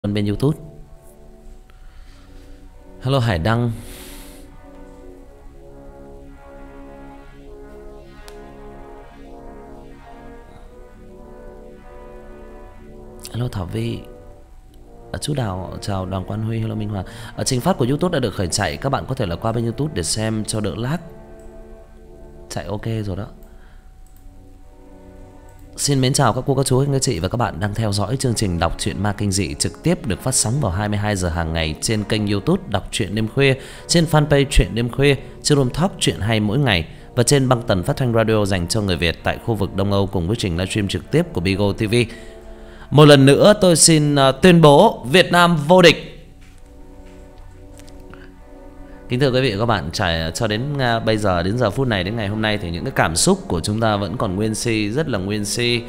bên YouTube. Hello Hải Đăng. Hello Thảo Vi. Chú Đào chào Đoàn Quang Huy. Hello Minh Hoàng. Trình phát của YouTube đã được khởi chạy. Các bạn có thể là qua bên YouTube để xem cho đỡ lag. Chạy ok rồi đó. Xin mến chào các cô, các chú, các chị và các bạn đang theo dõi chương trình đọc truyện ma kinh dị trực tiếp được phát sóng vào 22 giờ hàng ngày trên kênh YouTube Đọc truyện đêm khuya, trên fanpage Truyện đêm khuya, trên room talk truyện hay mỗi ngày và trên băng tần phát thanh radio dành cho người Việt tại khu vực Đông Âu cùng với trình livestream trực tiếp của Bigo TV. Một lần nữa tôi xin tuyên bố Việt Nam vô địch. Kính thưa quý vị và các bạn, cho đến bây giờ, đến giờ phút này, đến ngày hôm nay thì những cái cảm xúc của chúng ta vẫn còn nguyên si, rất là nguyên si.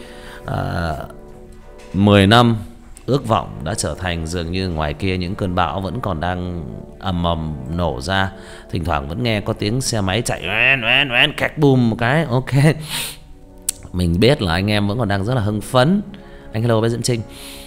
10 năm ước vọng đã trở thành dường như ngoài kia những cơn bão vẫn còn đang ầm ầm nổ ra. Thỉnh thoảng vẫn nghe có tiếng xe máy chạy kẹt bùm một cái. Ok, mình biết là anh em vẫn còn đang rất là hưng phấn. Anh hello bé Diễm Trinh.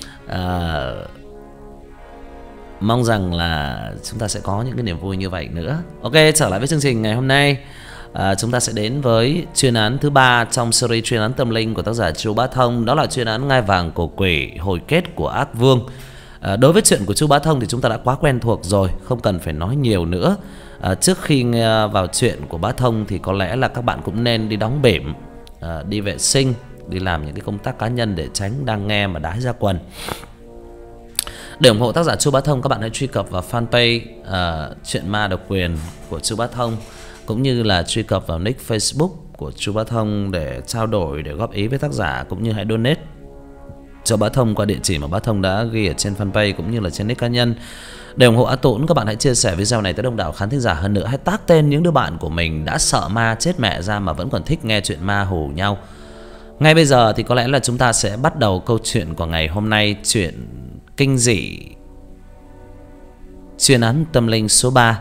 Mong rằng là chúng ta sẽ có những cái niềm vui như vậy nữa. Ok, trở lại với chương trình ngày hôm nay. Chúng ta sẽ đến với chuyên án thứ 3 trong series chuyên án tâm linh của tác giả Chu Bá Thông. Đó là chuyên án Ngai Vàng Cổ Quỷ, hồi kết của ác vương. Đối với chuyện của Chu Bá Thông thì chúng ta đã quá quen thuộc rồi, không cần phải nói nhiều nữa. Trước khi nghe vào chuyện của Bá Thông thì có lẽ là các bạn cũng nên đi đóng bỉm, đi vệ sinh, đi làm những cái công tác cá nhân để tránh đang nghe mà đái ra quần. Để ủng hộ tác giả Chu Bá Thông, các bạn hãy truy cập vào fanpage Chuyện Ma Độc Quyền của Chu Bá Thông, cũng như là truy cập vào nick Facebook của Chu Bá Thông để trao đổi, để góp ý với tác giả, cũng như hãy donate cho Bá Thông qua địa chỉ mà Bá Thông đã ghi ở trên fanpage cũng như là trên nick cá nhân. Để ủng hộ A Tũng, các bạn hãy chia sẻ video này tới đông đảo khán thính giả hơn nữa. Hãy tag tên những đứa bạn của mình đã sợ ma chết mẹ ra mà vẫn còn thích nghe chuyện ma hù nhau. Ngay bây giờ thì có lẽ là chúng ta sẽ bắt đầu câu chuyện của ngày hôm nay. Chuyện kinh dị, chuyên án tâm linh số 3,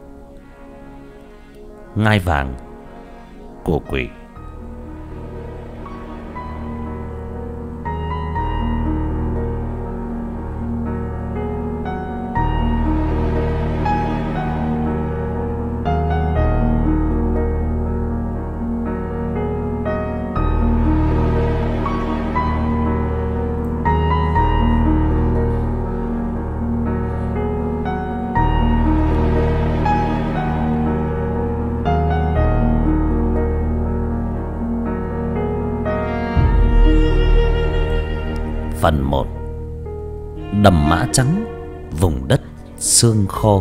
Ngai Vàng Cổ Quỷ. Phần 1. Đầm Mã Trắng, vùng đất xương khô.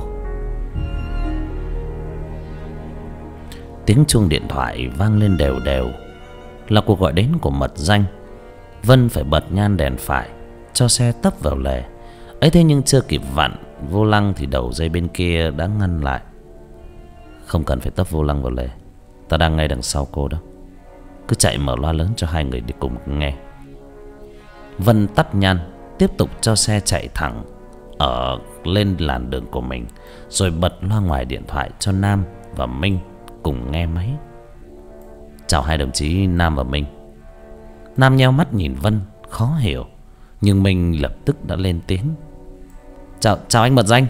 Tiếng chuông điện thoại vang lên đều đều, là cuộc gọi đến của mật danh. Vân phải bật nhan đèn phải cho xe tấp vào lề. Ấy thế nhưng chưa kịp vặn vô lăng thì đầu dây bên kia đã ngăn lại. Không cần phải tấp vô lăng vào lề, ta đang ngay đằng sau cô đó. Cứ chạy mở loa lớn cho hai người đi cùng nghe. Vân tắt nhan, tiếp tục cho xe chạy thẳng ở lên làn đường của mình, rồi bật loa ngoài điện thoại cho Nam và Minh cùng nghe máy. Chào hai đồng chí Nam và Minh. Nam nheo mắt nhìn Vân khó hiểu, nhưng Minh lập tức đã lên tiếng. Chào anh mật danh.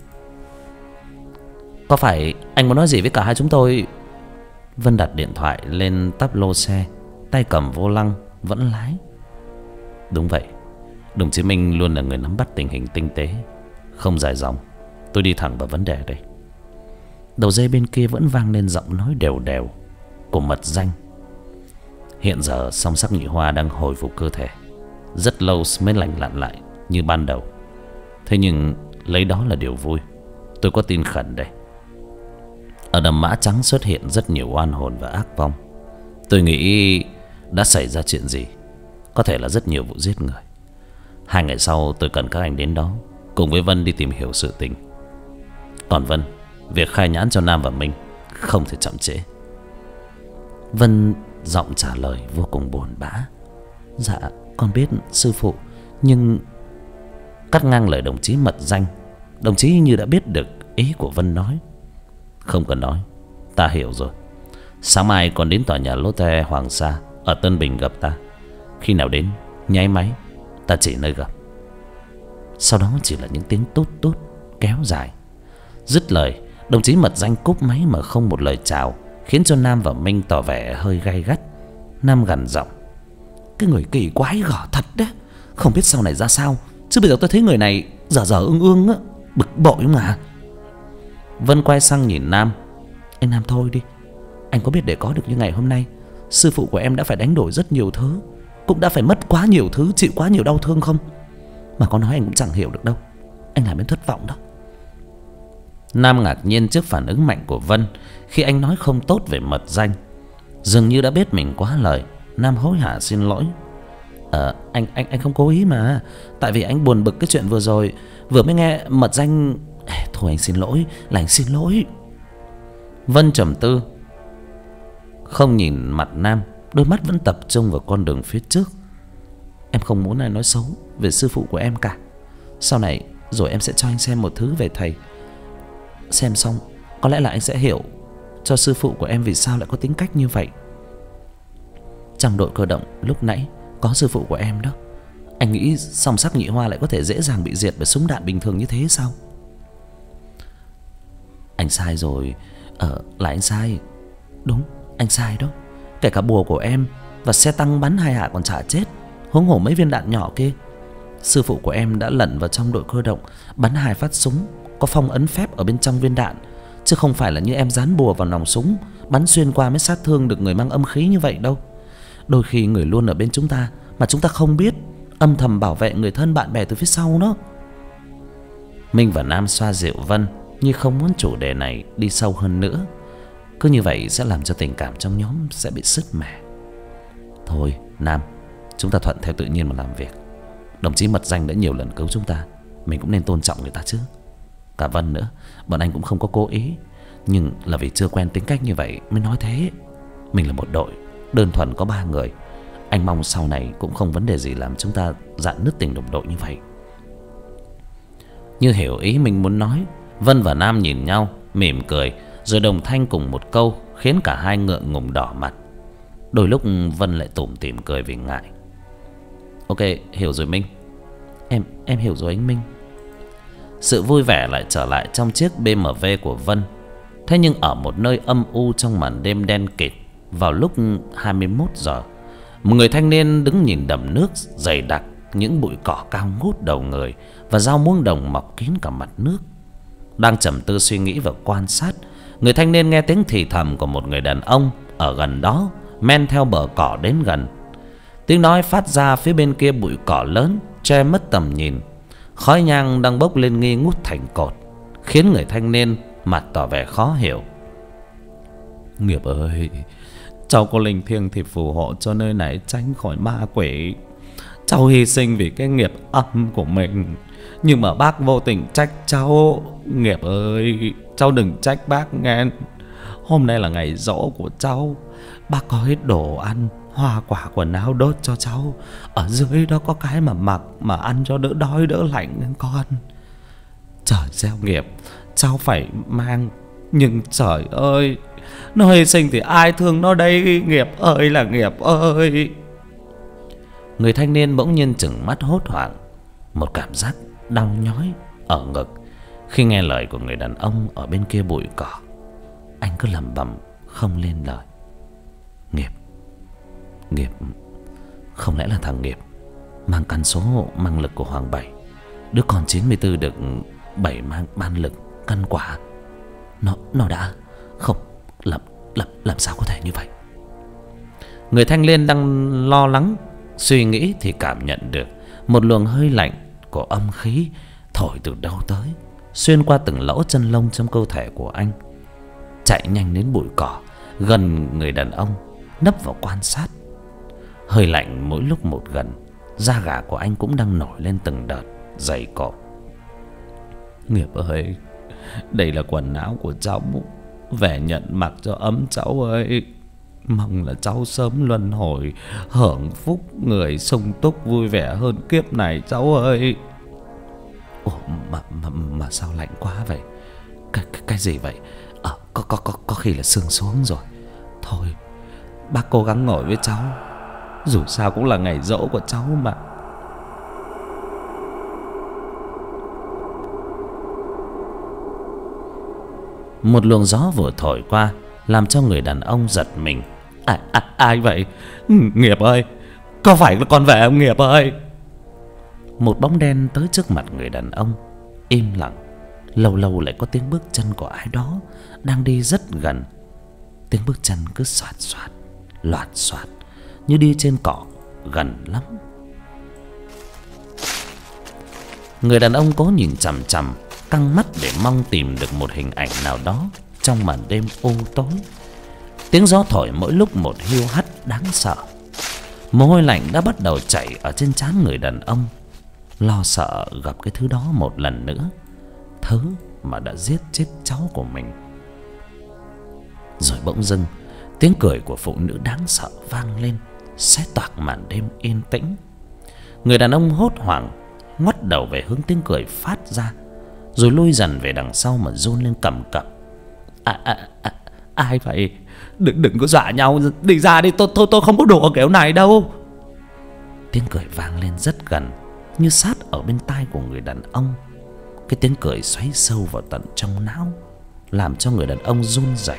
Có phải anh muốn nói gì với cả hai chúng tôi? Vân đặt điện thoại lên tắp lô xe, tay cầm vô lăng vẫn lái. Đúng vậy, đồng chí Minh luôn là người nắm bắt tình hình tinh tế, không dài dòng. Tôi đi thẳng vào vấn đề đây. Đầu dây bên kia vẫn vang lên giọng nói đều đều của mật danh. Hiện giờ song sắc nhị hoa đang hồi phục cơ thể, rất lâu mới lành lặn lại như ban đầu. Thế nhưng lấy đó là điều vui. Tôi có tin khẩn đây. Ở đầm Mã Trắng xuất hiện rất nhiều oan hồn và ác vong. Tôi nghĩ đã xảy ra chuyện gì, có thể là rất nhiều vụ giết người. 2 ngày sau tôi cần các anh đến đó cùng với Vân đi tìm hiểu sự tình. Còn Vân, việc khai nhãn cho Nam và Minh không thể chậm trễ. Vân giọng trả lời vô cùng buồn bã. Dạ con biết sư phụ, nhưng... Cắt ngang lời đồng chí mật danh, đồng chí như đã biết được ý của Vân nói. Không cần nói, ta hiểu rồi. Sáng mai còn đến tòa nhà Lotte Hoàng Sa ở Tân Bình gặp ta. Khi nào đến nháy máy, ta chỉ nơi gặp. Sau đó chỉ là những tiếng tút tút kéo dài. Dứt lời, đồng chí Mật Danh cúp máy mà không một lời chào, khiến cho Nam và Minh tỏ vẻ hơi gay gắt. Nam gằn giọng: "Cái người kỳ quái gở thật đấy, không biết sau này ra sao, chứ bây giờ tôi thấy người này dở dở ương ương á, bực bội mà." Vân quay sang nhìn Nam: "Anh Nam thôi đi, anh có biết để có được như ngày hôm nay, sư phụ của em đã phải đánh đổi rất nhiều thứ, cũng đã phải mất quá nhiều thứ, chịu quá nhiều đau thương không? Mà có nói anh cũng chẳng hiểu được đâu, anh làm em thất vọng đó." Nam ngạc nhiên trước phản ứng mạnh của Vân khi anh nói không tốt về Mật Danh. Dường như đã biết mình quá lời, Nam hối hả xin lỗi: Anh không cố ý mà, tại vì anh buồn bực cái chuyện vừa rồi, vừa mới nghe Mật Danh. Thôi anh xin lỗi, là anh xin lỗi." Vân trầm tư, không nhìn mặt Nam, đôi mắt vẫn tập trung vào con đường phía trước. "Em không muốn ai nói xấu về sư phụ của em cả. Sau này rồi em sẽ cho anh xem một thứ về thầy. Xem xong có lẽ là anh sẽ hiểu cho sư phụ của em vì sao lại có tính cách như vậy. Trong đội cơ động lúc nãy có sư phụ của em đó. Anh nghĩ Song Sắc Nhị Hoa lại có thể dễ dàng bị diệt bởi súng đạn bình thường như thế sao?" "Anh sai rồi, là anh sai. Đúng, anh sai đó. Kể cả bùa của em và xe tăng bắn hai hạ còn chả chết, huống hồ mấy viên đạn nhỏ kia. Sư phụ của em đã lẩn vào trong đội cơ động, bắn 2 phát súng có phong ấn phép ở bên trong viên đạn, chứ không phải là như em dán bùa vào nòng súng, bắn xuyên qua mới sát thương được người mang âm khí như vậy đâu. Đôi khi người luôn ở bên chúng ta mà chúng ta không biết, âm thầm bảo vệ người thân bạn bè từ phía sau đó." Minh và Nam xoa dịu Vân như không muốn chủ đề này đi sâu hơn nữa. Cứ như vậy sẽ làm cho tình cảm trong nhóm sẽ bị sứt mẻ. "Thôi Nam, chúng ta thuận theo tự nhiên mà làm việc. Đồng chí Mật Danh đã nhiều lần cứu chúng ta, mình cũng nên tôn trọng người ta chứ. Cả Vân nữa, bọn anh cũng không có cố ý, nhưng là vì chưa quen tính cách như vậy mới nói thế. Mình là một đội, đơn thuần có 3 người. Anh mong sau này cũng không vấn đề gì làm chúng ta rạn nứt tình đồng đội như vậy." Như hiểu ý mình muốn nói, Vân và Nam nhìn nhau mỉm cười, rồi đồng thanh cùng một câu khiến cả hai ngượng ngùng đỏ mặt. Đôi lúc Vân lại tủm tỉm cười vì ngại. "Ok, hiểu rồi Minh." Em hiểu rồi anh Minh." Sự vui vẻ lại trở lại trong chiếc BMW của Vân. Thế nhưng ở một nơi âm u trong màn đêm đen kịt, vào lúc 21 giờ, một người thanh niên đứng nhìn đầm nước dày đặc, những bụi cỏ cao ngút đầu người và rau muống đồng mọc kín cả mặt nước. Đang trầm tư suy nghĩ và quan sát, người thanh niên nghe tiếng thì thầm của một người đàn ông ở gần đó men theo bờ cỏ đến gần. Tiếng nói phát ra phía bên kia bụi cỏ lớn che mất tầm nhìn. Khói nhang đang bốc lên nghi ngút thành cột, khiến người thanh niên mặt tỏ vẻ khó hiểu. "Nghiệp ơi, cháu có linh thiêng thì phù hộ cho nơi này tránh khỏi ma quỷ. Cháu hy sinh vì cái nghiệp âm của mình, nhưng mà bác vô tình trách cháu. Nghiệp ơi, cháu đừng trách bác nghe. Hôm nay là ngày giỗ của cháu, bác có hết đồ ăn, hoa quả, quần áo đốt cho cháu. Ở dưới đó có cái mà mặc, mà ăn cho đỡ đói đỡ lạnh con. Trời gieo nghiệp, cháu phải mang. Nhưng trời ơi, nó hy sinh thì ai thương nó đây? Nghiệp ơi là nghiệp ơi." Người thanh niên bỗng nhiên chừng mắt hốt hoảng, một cảm giác đau nhói ở ngực khi nghe lời của người đàn ông ở bên kia bụi cỏ. Anh cứ lẩm bẩm không lên lời. Nghiệp, không lẽ là thằng Nghiệp mang căn số mang lực của Hoàng Bảy, đứa con 94 được 7 mang ban lực căn quả. Nó đã không làm sao có thể như vậy. Người thanh niên đang lo lắng suy nghĩ thì cảm nhận được một luồng hơi lạnh của âm khí thổi từ đâu tới, xuyên qua từng lỗ chân lông trong cơ thể của anh. Chạy nhanh đến bụi cỏ gần người đàn ông, nấp vào quan sát. Hơi lạnh mỗi lúc một gần, da gà của anh cũng đang nổi lên từng đợt dày cộm. "Nghiệp ơi, đây là quần áo của cháu, về nhận mặc cho ấm cháu ơi. Mong là cháu sớm luân hồi, hưởng phúc người sung túc vui vẻ hơn kiếp này cháu ơi." "Ủa mà sao lạnh quá vậy? Cái gì vậy? Có khi là sương xuống rồi. Thôi, bác cố gắng ngồi với cháu, dù sao cũng là ngày giỗ của cháu mà." Một luồng gió vừa thổi qua làm cho người đàn ông giật mình. Ai vậy? Nghiệp ơi, có phải là con về ông Nghiệp ơi? Một bóng đen tới trước mặt người đàn ông, im lặng. Lâu lâu lại có tiếng bước chân của ai đó đang đi rất gần. Tiếng bước chân cứ xoạt xoạt, loạt xoạt, như đi trên cỏ, gần lắm. Người đàn ông cố nhìn chằm chằm, căng mắt để mong tìm được một hình ảnh nào đó trong màn đêm u tối. Tiếng gió thổi mỗi lúc một hiu hắt đáng sợ. Mồ hôi lạnh đã bắt đầu chảy ở trên trán người đàn ông, lo sợ gặp cái thứ đó một lần nữa, thứ mà đã giết chết cháu của mình. Rồi bỗng dưng tiếng cười của phụ nữ đáng sợ vang lên, xé toạc màn đêm yên tĩnh. Người đàn ông hốt hoảng ngoắt đầu về hướng tiếng cười phát ra, rồi lui dần về đằng sau mà run lên cầm cập. Ai vậy? Đừng có dọa nhau, đi ra đi, tôi không có đùa kiểu này đâu. Tiếng cười vang lên rất gần, như sát ở bên tai của người đàn ông. Cái tiếng cười xoáy sâu vào tận trong não, làm cho người đàn ông run rẩy.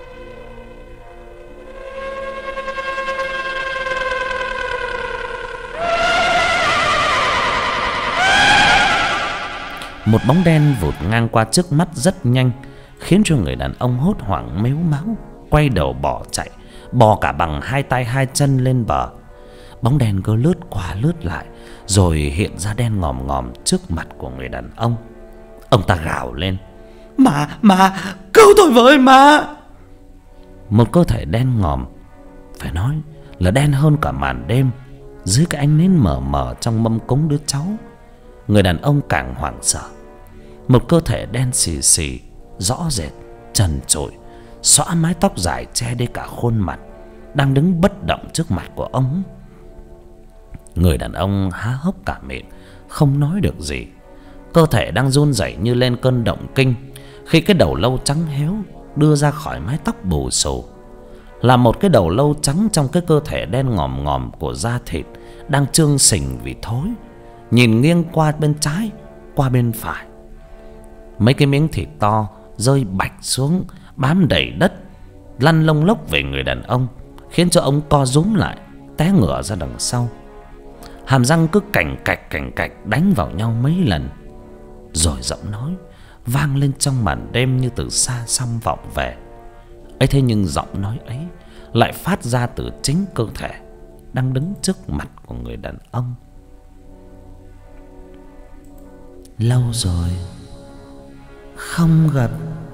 Một bóng đen vụt ngang qua trước mắt rất nhanh, khiến cho người đàn ông hốt hoảng mếu máu, quay đầu bỏ chạy, bò cả bằng hai tay hai chân lên bờ. Bóng đen cứ lướt qua lướt lại, rồi hiện ra đen ngòm ngòm trước mặt của người đàn ông. Ông ta gào lên: Mà cứu tôi với mà! Một cơ thể đen ngòm, phải nói là đen hơn cả màn đêm, dưới cái ánh nến mờ mờ trong mâm cúng đứa cháu. Người đàn ông càng hoảng sợ. Một cơ thể đen xì xì, rõ rệt, trần trụi, xõa mái tóc dài che đi cả khuôn mặt, đang đứng bất động trước mặt của ông. Người đàn ông há hốc cả miệng, không nói được gì. Cơ thể đang run rẩy như lên cơn động kinh, khi cái đầu lâu trắng héo đưa ra khỏi mái tóc bù xù. Là một cái đầu lâu trắng trong cái cơ thể đen ngòm ngòm của da thịt đang trương sình vì thối, nhìn nghiêng qua bên trái, qua bên phải. Mấy cái miếng thịt to rơi bạch xuống, bám đầy đất, lăn lông lốc về người đàn ông, khiến cho ông co rúm lại, té ngửa ra đằng sau. Hàm răng cứ cành cạch đánh vào nhau mấy lần. Rồi giọng nói vang lên trong màn đêm như từ xa xăm vọng về. ấy thế nhưng giọng nói ấy lại phát ra từ chính cơ thể đang đứng trước mặt của người đàn ông. Lâu rồi không gặp.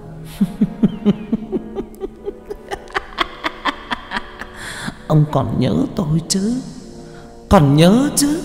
Ông còn nhớ tôi chứ? Còn nhớ chứ?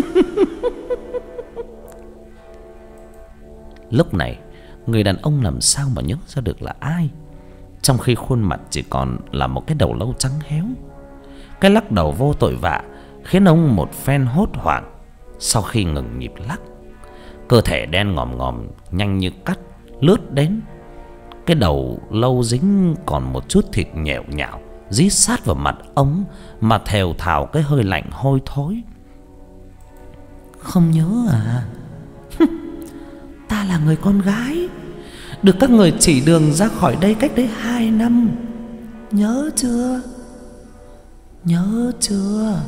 Lúc này người đàn ông làm sao mà nhớ ra được là ai, trong khi khuôn mặt chỉ còn là một cái đầu lâu trắng héo. Cái lắc đầu vô tội vạ khiến ông một phen hốt hoảng. Sau khi ngừng nhịp lắc, cơ thể đen ngòm ngòm nhanh như cắt lướt đến. Cái đầu lâu dính còn một chút thịt nhẽo nhão dí sát vào mặt ông mà thều thào cái hơi lạnh hôi thối. Không nhớ à? Ta là người con gái được các người chỉ đường ra khỏi đây cách đây 2 năm. Nhớ chưa? Nhớ chưa?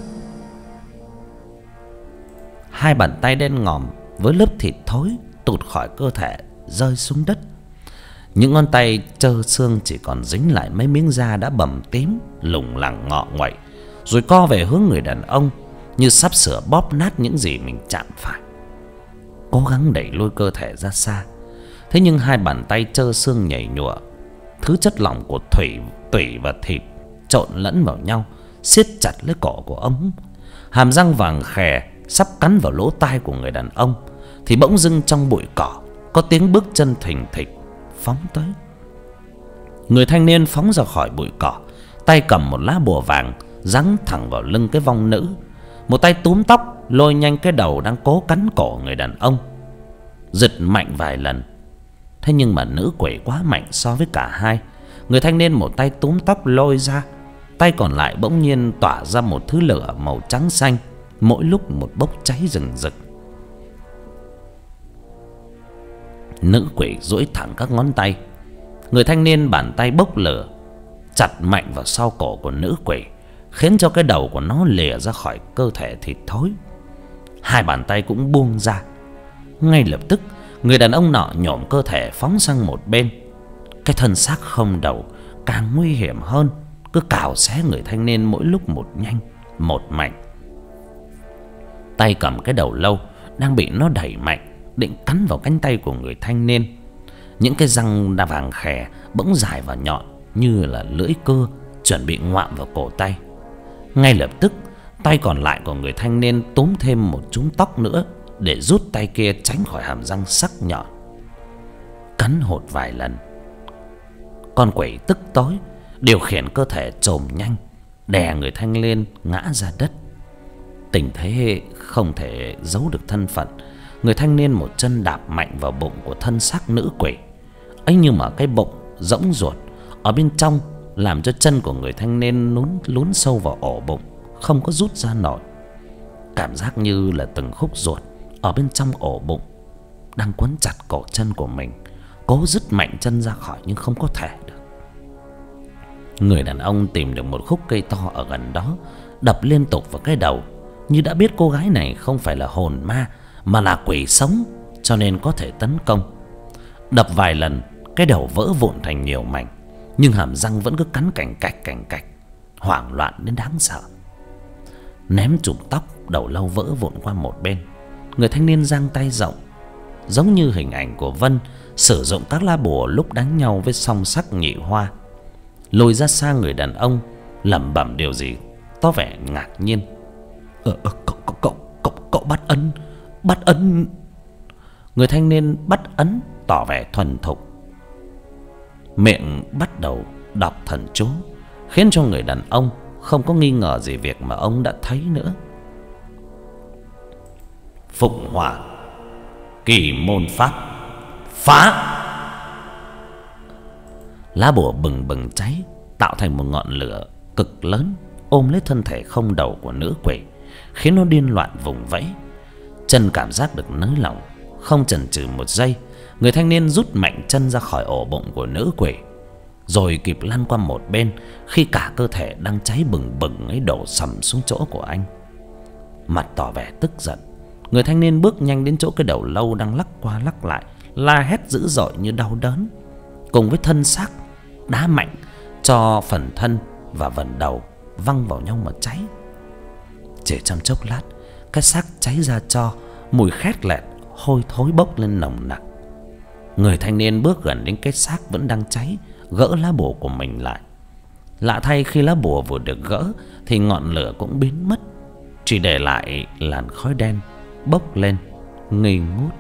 Hai bàn tay đen ngòm với lớp thịt thối tụt khỏi cơ thể rơi xuống đất. Những ngón tay trơ xương chỉ còn dính lại mấy miếng da đã bầm tím, lủng lẳng ngọ nguậy, rồi co về hướng người đàn ông như sắp sửa bóp nát những gì mình chạm phải. Cố gắng đẩy lôi cơ thể ra xa, thế nhưng hai bàn tay trơ xương nhảy nhụa, thứ chất lỏng của tủy và thịt trộn lẫn vào nhau, siết chặt lấy cổ của ông. Hàm răng vàng khè sắp cắn vào lỗ tai của người đàn ông thì bỗng dưng trong bụi cỏ có tiếng bước chân thình thịch phóng tới. Người thanh niên phóng ra khỏi bụi cỏ, tay cầm một lá bùa vàng giáng thẳng vào lưng cái vong nữ. Một tay túm tóc lôi nhanh cái đầu đang cố cắn cổ người đàn ông, giật mạnh vài lần. Thế nhưng mà nữ quỷ quá mạnh so với cả hai. Người thanh niên một tay túm tóc lôi ra, tay còn lại bỗng nhiên tỏa ra một thứ lửa màu trắng xanh, mỗi lúc một bốc cháy rừng rực. Nữ quỷ duỗi thẳng các ngón tay, Người thanh niên bàn tay bốc lửa chặt mạnh vào sau cổ của nữ quỷ, khiến cho cái đầu của nó lìa ra khỏi cơ thể thịt thối. Hai bàn tay cũng buông ra. Ngay lập tức người đàn ông nọ nhổm cơ thể phóng sang một bên. Cái thân xác không đầu càng nguy hiểm hơn, cứ cào xé người thanh niên mỗi lúc một nhanh một mạnh. Tay cầm cái đầu lâu đang bị nó đẩy mạnh, định cắn vào cánh tay của người thanh niên. Những cái răng đa vàng khè bỗng dài và nhọn như là lưỡi cưa, chuẩn bị ngoạm vào cổ tay. Ngay lập tức tay còn lại của người thanh niên túm thêm một chúm tóc nữa để rút tay kia tránh khỏi hàm răng sắc nhọn. Cắn hột vài lần, con quỷ tức tối điều khiển cơ thể chồm nhanh, đè người thanh niên ngã ra đất. Tình thế không thể giấu được thân phận, người thanh niên một chân đạp mạnh vào bụng của thân xác nữ quỷ ấy, nhưng mà cái bụng rỗng ruột ở bên trong làm cho chân của người thanh niên lún sâu vào ổ bụng, không có rút ra nổi. Cảm giác như là từng khúc ruột ở bên trong ổ bụng đang quấn chặt cổ chân của mình, cố dứt mạnh chân ra khỏi nhưng không có thể được. Người đàn ông tìm được một khúc cây to ở gần đó, đập liên tục vào cái đầu, như đã biết cô gái này không phải là hồn ma mà là quỷ sống, cho nên có thể tấn công. Đập vài lần, cái đầu vỡ vụn thành nhiều mảnh, nhưng hàm răng vẫn cứ cắn cành cạch, hoảng loạn đến đáng sợ. Ném chùm tóc đầu lâu vỡ vụn qua một bên, người thanh niên giang tay rộng, giống như hình ảnh của Vân sử dụng các lá bùa lúc đánh nhau với song sắc nhị hoa. Lùi ra xa người đàn ông, lẩm bẩm điều gì có vẻ ngạc nhiên. Cậu bắt ấn. Người thanh niên bắt ấn tỏ vẻ thuần thục, miệng bắt đầu đọc thần chú, khiến cho người đàn ông không có nghi ngờ gì việc mà ông đã thấy nữa. Phụng hỏa kỳ môn pháp phá. Lá bùa bừng bừng cháy, tạo thành một ngọn lửa cực lớn ôm lấy thân thể không đầu của nữ quỷ, khiến nó điên loạn vùng vẫy. Chân cảm giác được nới lỏng, không chần chừ một giây, người thanh niên rút mạnh chân ra khỏi ổ bụng của nữ quỷ, rồi kịp lăn qua một bên khi cả cơ thể đang cháy bừng bừng ấy đổ sầm xuống chỗ của anh. Mặt tỏ vẻ tức giận, người thanh niên bước nhanh đến chỗ cái đầu lâu đang lắc qua lắc lại, la hét dữ dội như đau đớn, cùng với thân xác đá mạnh cho phần thân và phần đầu văng vào nhau mà cháy. Chỉ trong chốc lát, cái xác cháy ra tro, mùi khét lẹt hôi thối bốc lên nồng nặc. Người thanh niên bước gần đến cái xác vẫn đang cháy, gỡ lá bùa của mình lại. Lạ thay, khi lá bùa vừa được gỡ thì ngọn lửa cũng biến mất, chỉ để lại làn khói đen bốc lên nghi ngút.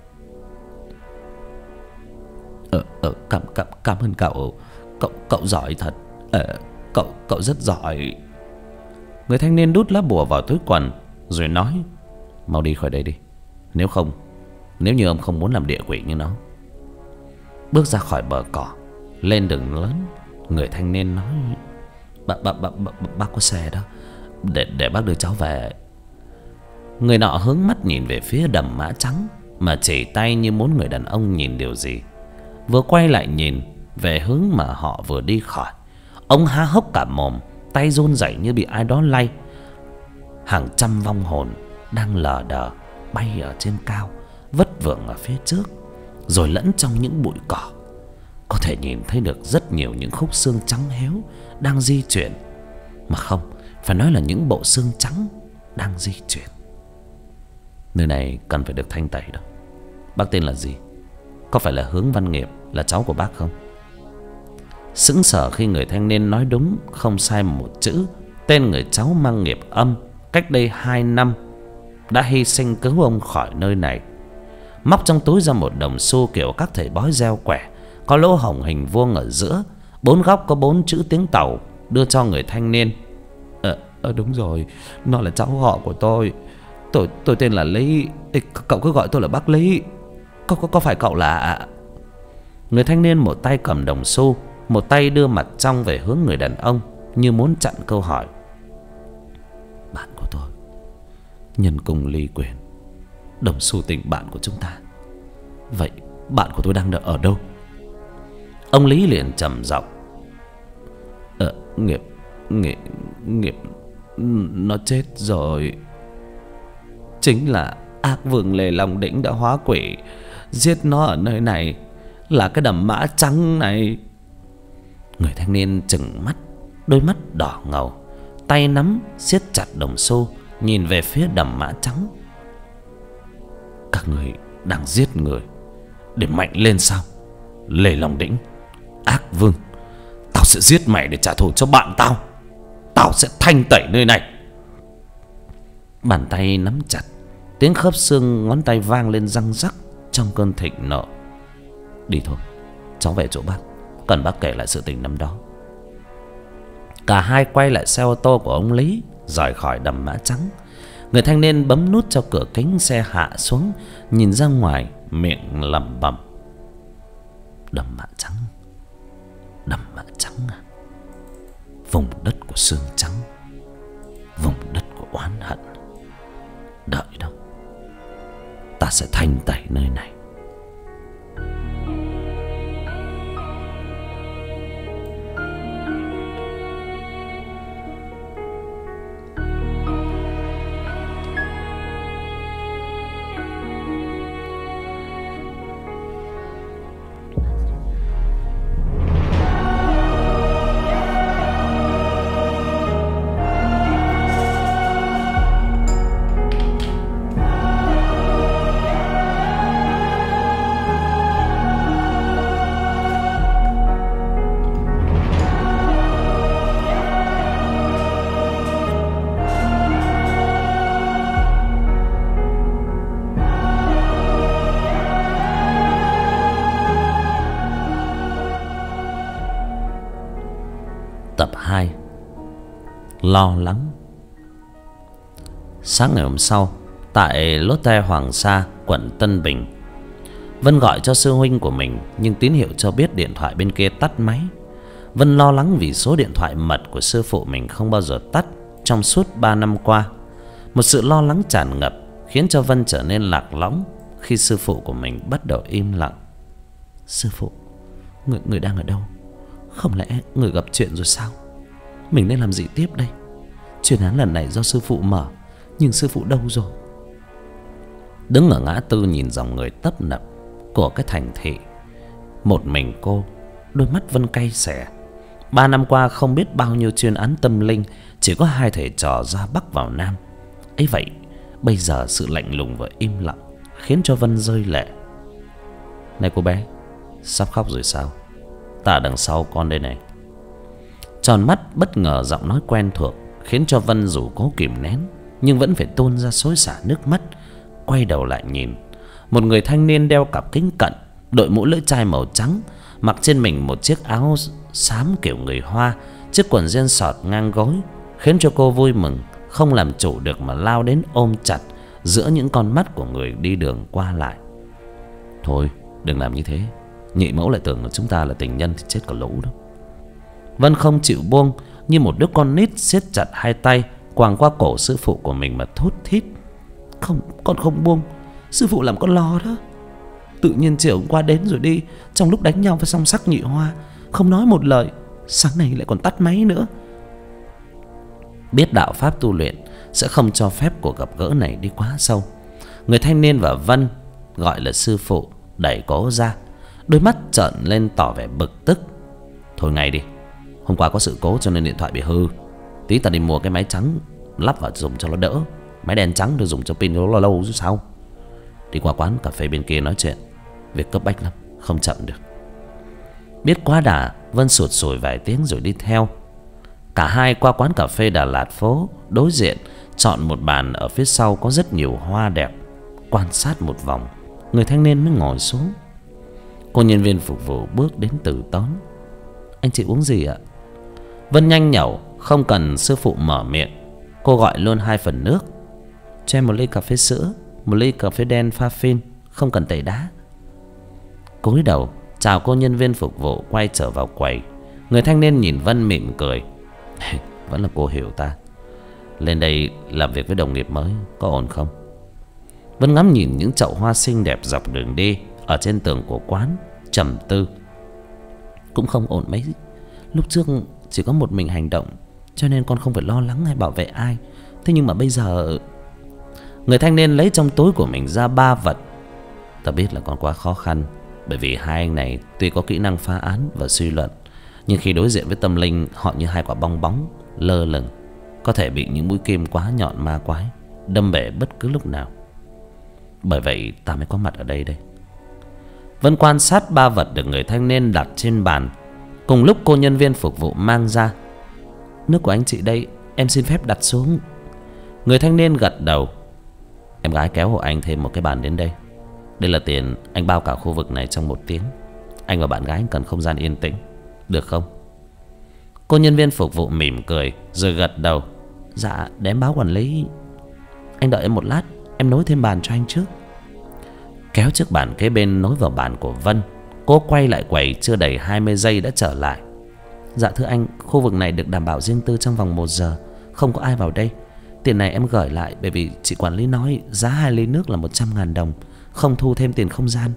Cảm ơn cậu giỏi thật. Cậu rất giỏi. Người thanh niên đút lá bùa vào túi quần rồi nói: mau đi khỏi đây đi, nếu như ông không muốn làm địa quỷ như nó. Bước ra khỏi bờ cỏ, lên đường lớn, người thanh niên nói: bác có xe đó, để bác đưa cháu về. Người nọ hướng mắt nhìn về phía đầm mã trắng, mà chỉ tay như muốn người đàn ông nhìn điều gì. Vừa quay lại nhìn về hướng mà họ vừa đi khỏi, ông há hốc cả mồm, tay run rẩy như bị ai đó lay. Hàng trăm vong hồn đang lờ đờ bay ở trên cao, vất vưởng ở phía trước, rồi lẫn trong những bụi cỏ. Có thể nhìn thấy được rất nhiều những khúc xương trắng héo đang di chuyển, mà không, phải nói là những bộ xương trắng đang di chuyển. Nơi này cần phải được thanh tẩy đâu. Bác tên là gì? Có phải là Hướng Văn Nghiệp, là cháu của bác không? Sững sờ khi người thanh niên nói đúng không sai một chữ. Tên người cháu mang nghiệp âm, cách đây 2 năm đã hy sinh cứu ông khỏi nơi này. Móc trong túi ra một đồng xu kiểu các thầy bói gieo quẻ, có lỗ hổng hình vuông ở giữa, 4 góc có 4 chữ tiếng Tàu, đưa cho người thanh niên. Đúng rồi, nó là cháu họ của tôi. Tôi tên là Lý. Cậu cứ gọi tôi là bác Lý. Có phải cậu là... Người thanh niên một tay cầm đồng xu, một tay đưa mặt trong về hướng người đàn ông, như muốn chặn câu hỏi. Bạn của tôi, nhân cùng ly quyền, đồng xu tình bạn của chúng ta. Vậy bạn của tôi đang ở đâu? Ông Lý liền trầm giọng: Nghiệp Nghiệp Nghiệp nó chết rồi. Chính là ác vương Lê Long Đĩnh đã hóa quỷ giết nó ở nơi này, là cái đầm mã trắng này. Người thanh niên trừng mắt, đôi mắt đỏ ngầu, tay nắm siết chặt đồng xu, nhìn về phía đầm mã trắng. Các người đang giết người để mạnh lên sao? Lê Long Đĩnh, ác vương, tao sẽ giết mày để trả thù cho bạn tao. Tao sẽ thanh tẩy nơi này. Bàn tay nắm chặt, tiếng khớp xương ngón tay vang lên răng rắc trong cơn thịnh nộ. Đi thôi, cháu về chỗ bác, cần bác kể lại sự tình năm đó. Cả hai quay lại xe ô tô của ông Lý, rời khỏi đầm mã trắng. Người thanh niên bấm nút cho cửa kính xe hạ xuống, nhìn ra ngoài, miệng lẩm bẩm: Đầm mã trắng, đầm mã trắng à, vùng đất của xương trắng, vùng đất của oán hận. Đợi đâu, ta sẽ thanh tẩy nơi này. Tập 2: Lo lắng. Sáng ngày hôm sau, tại Lotte Hoàng Sa, quận Tân Bình, Vân gọi cho sư huynh của mình, nhưng tín hiệu cho biết điện thoại bên kia tắt máy. Vân lo lắng vì số điện thoại mật của sư phụ mình không bao giờ tắt trong suốt 3 năm qua. Một sự lo lắng tràn ngập khiến cho Vân trở nên lạc lõng khi sư phụ của mình bắt đầu im lặng. Sư phụ, người đang ở đâu? Không lẽ người gặp chuyện rồi sao? Mình nên làm gì tiếp đây? Chuyên án lần này do sư phụ mở, nhưng sư phụ đâu rồi? Đứng ở ngã tư nhìn dòng người tấp nập của cái thành thị, một mình cô, đôi mắt Vân cay xè. 3 năm qua không biết bao nhiêu chuyên án tâm linh, chỉ có 2 thầy trò ra Bắc vào Nam. Ấy vậy, bây giờ sự lạnh lùng và im lặng khiến cho Vân rơi lệ. Này cô bé, sắp khóc rồi sao? Ta đằng sau con đây này. Tròn mắt bất ngờ giọng nói quen thuộc khiến cho Vân dù cố kìm nén nhưng vẫn phải tuôn ra xối xả nước mắt. Quay đầu lại nhìn, một người thanh niên đeo cặp kính cận, đội mũ lưỡi chai màu trắng, mặc trên mình một chiếc áo xám kiểu người Hoa, chiếc quần jean sọt ngang gối, khiến cho cô vui mừng không làm chủ được mà lao đến ôm chặt giữa những con mắt của người đi đường qua lại. Thôi đừng làm như thế, nhị mẫu lại tưởng là chúng ta là tình nhân thì chết cả lũ đó. Vân không chịu buông, như một đứa con nít siết chặt hai tay quàng qua cổ sư phụ của mình mà thút thít: Không, con không buông. Sư phụ làm con lo đó. Tự nhiên chiều hôm qua đến rồi đi, trong lúc đánh nhau với song sắc nhị hoa, không nói một lời, sáng nay lại còn tắt máy nữa. Biết đạo pháp tu luyện sẽ không cho phép cuộc gặp gỡ này đi quá sâu. Người thanh niên và Vân gọi là sư phụ đẩy cô ra, đôi mắt trợn lên tỏ vẻ bực tức: Thôi ngay đi, hôm qua có sự cố cho nên điện thoại bị hư. Tí ta đi mua cái máy trắng lắp vào dùng cho nó đỡ. Máy đen trắng được dùng cho pin nó lâu chứ sao. Đi qua quán cà phê bên kia nói chuyện, việc cấp bách lắm, không chậm được. Biết quá đà, Vân sụt sùi vài tiếng rồi đi theo. Cả hai qua quán cà phê Đà Lạt phố đối diện, chọn một bàn ở phía sau có rất nhiều hoa đẹp. Quan sát một vòng, người thanh niên mới ngồi xuống. Cô nhân viên phục vụ bước đến từ tốn: Anh chị uống gì ạ? Vân nhanh nhẩu, không cần sư phụ mở miệng, cô gọi luôn 2 phần nước. Cho em một ly cà phê sữa, một ly cà phê đen pha phin, không cần tẩy đá. Cúi đầu chào cô nhân viên phục vụ, quay trở vào quầy. Người thanh niên nhìn Vân mỉm cười: Vẫn là cô hiểu ta. Lên đây làm việc với đồng nghiệp mới có ổn không? Vân ngắm nhìn những chậu hoa xinh đẹp dọc đường đi ở trên tường của quán, trầm tư. cũng không ổn mấy. Lúc trước chỉ có một mình hành động, cho nên con không phải lo lắng hay bảo vệ ai. Thế nhưng mà bây giờ... Người thanh niên lấy trong túi của mình ra 3 vật. Ta biết là còn quá khó khăn, bởi vì hai anh này tuy có kỹ năng phá án và suy luận, nhưng khi đối diện với tâm linh, họ như hai quả bong bóng lơ lửng, có thể bị những mũi kim quá nhọn ma quái đâm bể bất cứ lúc nào. Bởi vậy ta mới có mặt ở đây. Vân quan sát 3 vật được người thanh niên đặt trên bàn. Cùng lúc cô nhân viên phục vụ mang ra. Nước của anh chị đây, em xin phép đặt xuống. Người thanh niên gật đầu. Em gái kéo hộ anh thêm một cái bàn đến đây. Đây là tiền anh bao cả khu vực này trong 1 tiếng. Anh và bạn gái cần không gian yên tĩnh, được không? Cô nhân viên phục vụ mỉm cười rồi gật đầu. Dạ, để em báo quản lý. Anh đợi em một lát, em nối thêm bàn cho anh trước. Kéo chiếc bàn kế bên nối vào bàn của Vân. Cô quay lại quầy chưa đầy 20 giây đã trở lại. Dạ thưa anh, khu vực này được đảm bảo riêng tư trong vòng 1 giờ, không có ai vào đây. Tiền này em gửi lại bởi vì chị quản lý nói giá 2 ly nước là 100.000 đồng, không thu thêm tiền không gian.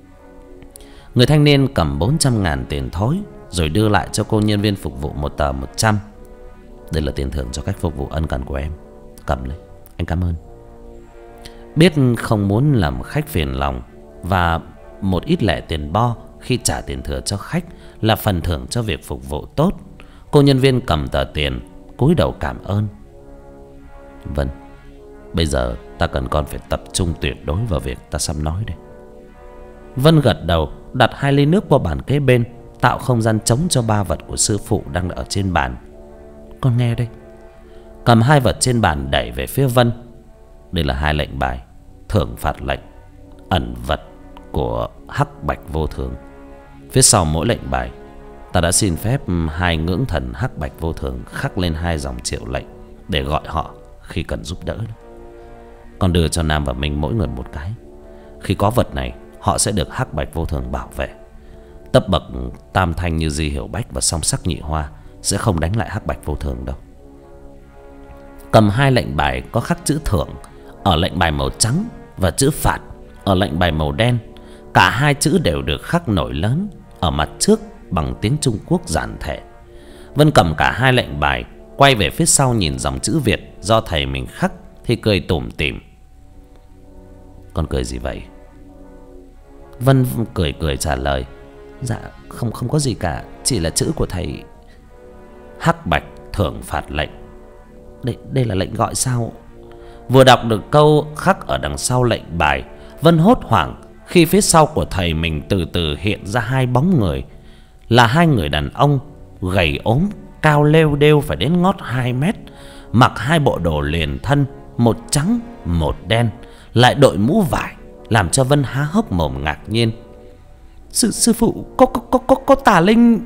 Người thanh niên cầm 400.000 tiền thối rồi đưa lại cho cô nhân viên phục vụ một tờ 100. Đây là tiền thưởng cho cách phục vụ ân cần của em. Cầm lấy, anh cảm ơn. Biết không muốn làm khách phiền lòng, và một ít lẻ tiền bo khi trả tiền thừa cho khách là phần thưởng cho việc phục vụ tốt, cô nhân viên cầm tờ tiền cúi đầu cảm ơn. Vâng, bây giờ ta cần con phải tập trung tuyệt đối vào việc ta sắp nói đây. Vân gật đầu, đặt 2 ly nước vào bàn kế bên, tạo không gian trống cho 3 vật của sư phụ đang ở trên bàn. Con nghe đây. Cầm 2 vật trên bàn đẩy về phía Vân. Đây là 2 lệnh bài thưởng phạt lệnh, ẩn vật của Hắc Bạch Vô Thường. Phía sau mỗi lệnh bài, ta đã xin phép 2 ngưỡng thần Hắc Bạch Vô Thường khắc lên 2 dòng triệu lệnh để gọi họ khi cần giúp đỡ. Còn đưa cho Nam và Minh mỗi người 1 cái. Khi có vật này, họ sẽ được Hắc Bạch Vô Thường bảo vệ. Cấp bậc tam thanh như Di Hiểu Bách và Song Sắc Nhị Hoa sẽ không đánh lại Hắc Bạch Vô Thường đâu. Cầm 2 lệnh bài có khắc chữ thưởng ở lệnh bài màu trắng và chữ phạt ở lệnh bài màu đen. Cả 2 chữ đều được khắc nổi lớn ở mặt trước bằng tiếng Trung Quốc giản thể. Vân cầm cả 2 lệnh bài, quay về phía sau nhìn dòng chữ Việt do thầy mình khắc thì cười tủm tỉm. Con cười gì vậy? Vân cười cười trả lời. Dạ không có gì cả, chỉ là chữ của thầy. Hắc Bạch thưởng phạt lệnh. Đây là lệnh gọi sao? Vừa đọc được câu khắc ở đằng sau lệnh bài, Vân hốt hoảng khi phía sau của thầy mình từ từ hiện ra 2 bóng người. Là 2 người đàn ông gầy ốm, cao lêu đêu phải đến ngót 2 mét, mặc 2 bộ đồ liền thân, một trắng một đen, lại đội mũ vải, làm cho Vân há hốc mồm ngạc nhiên. Sư phụ, có tà linh.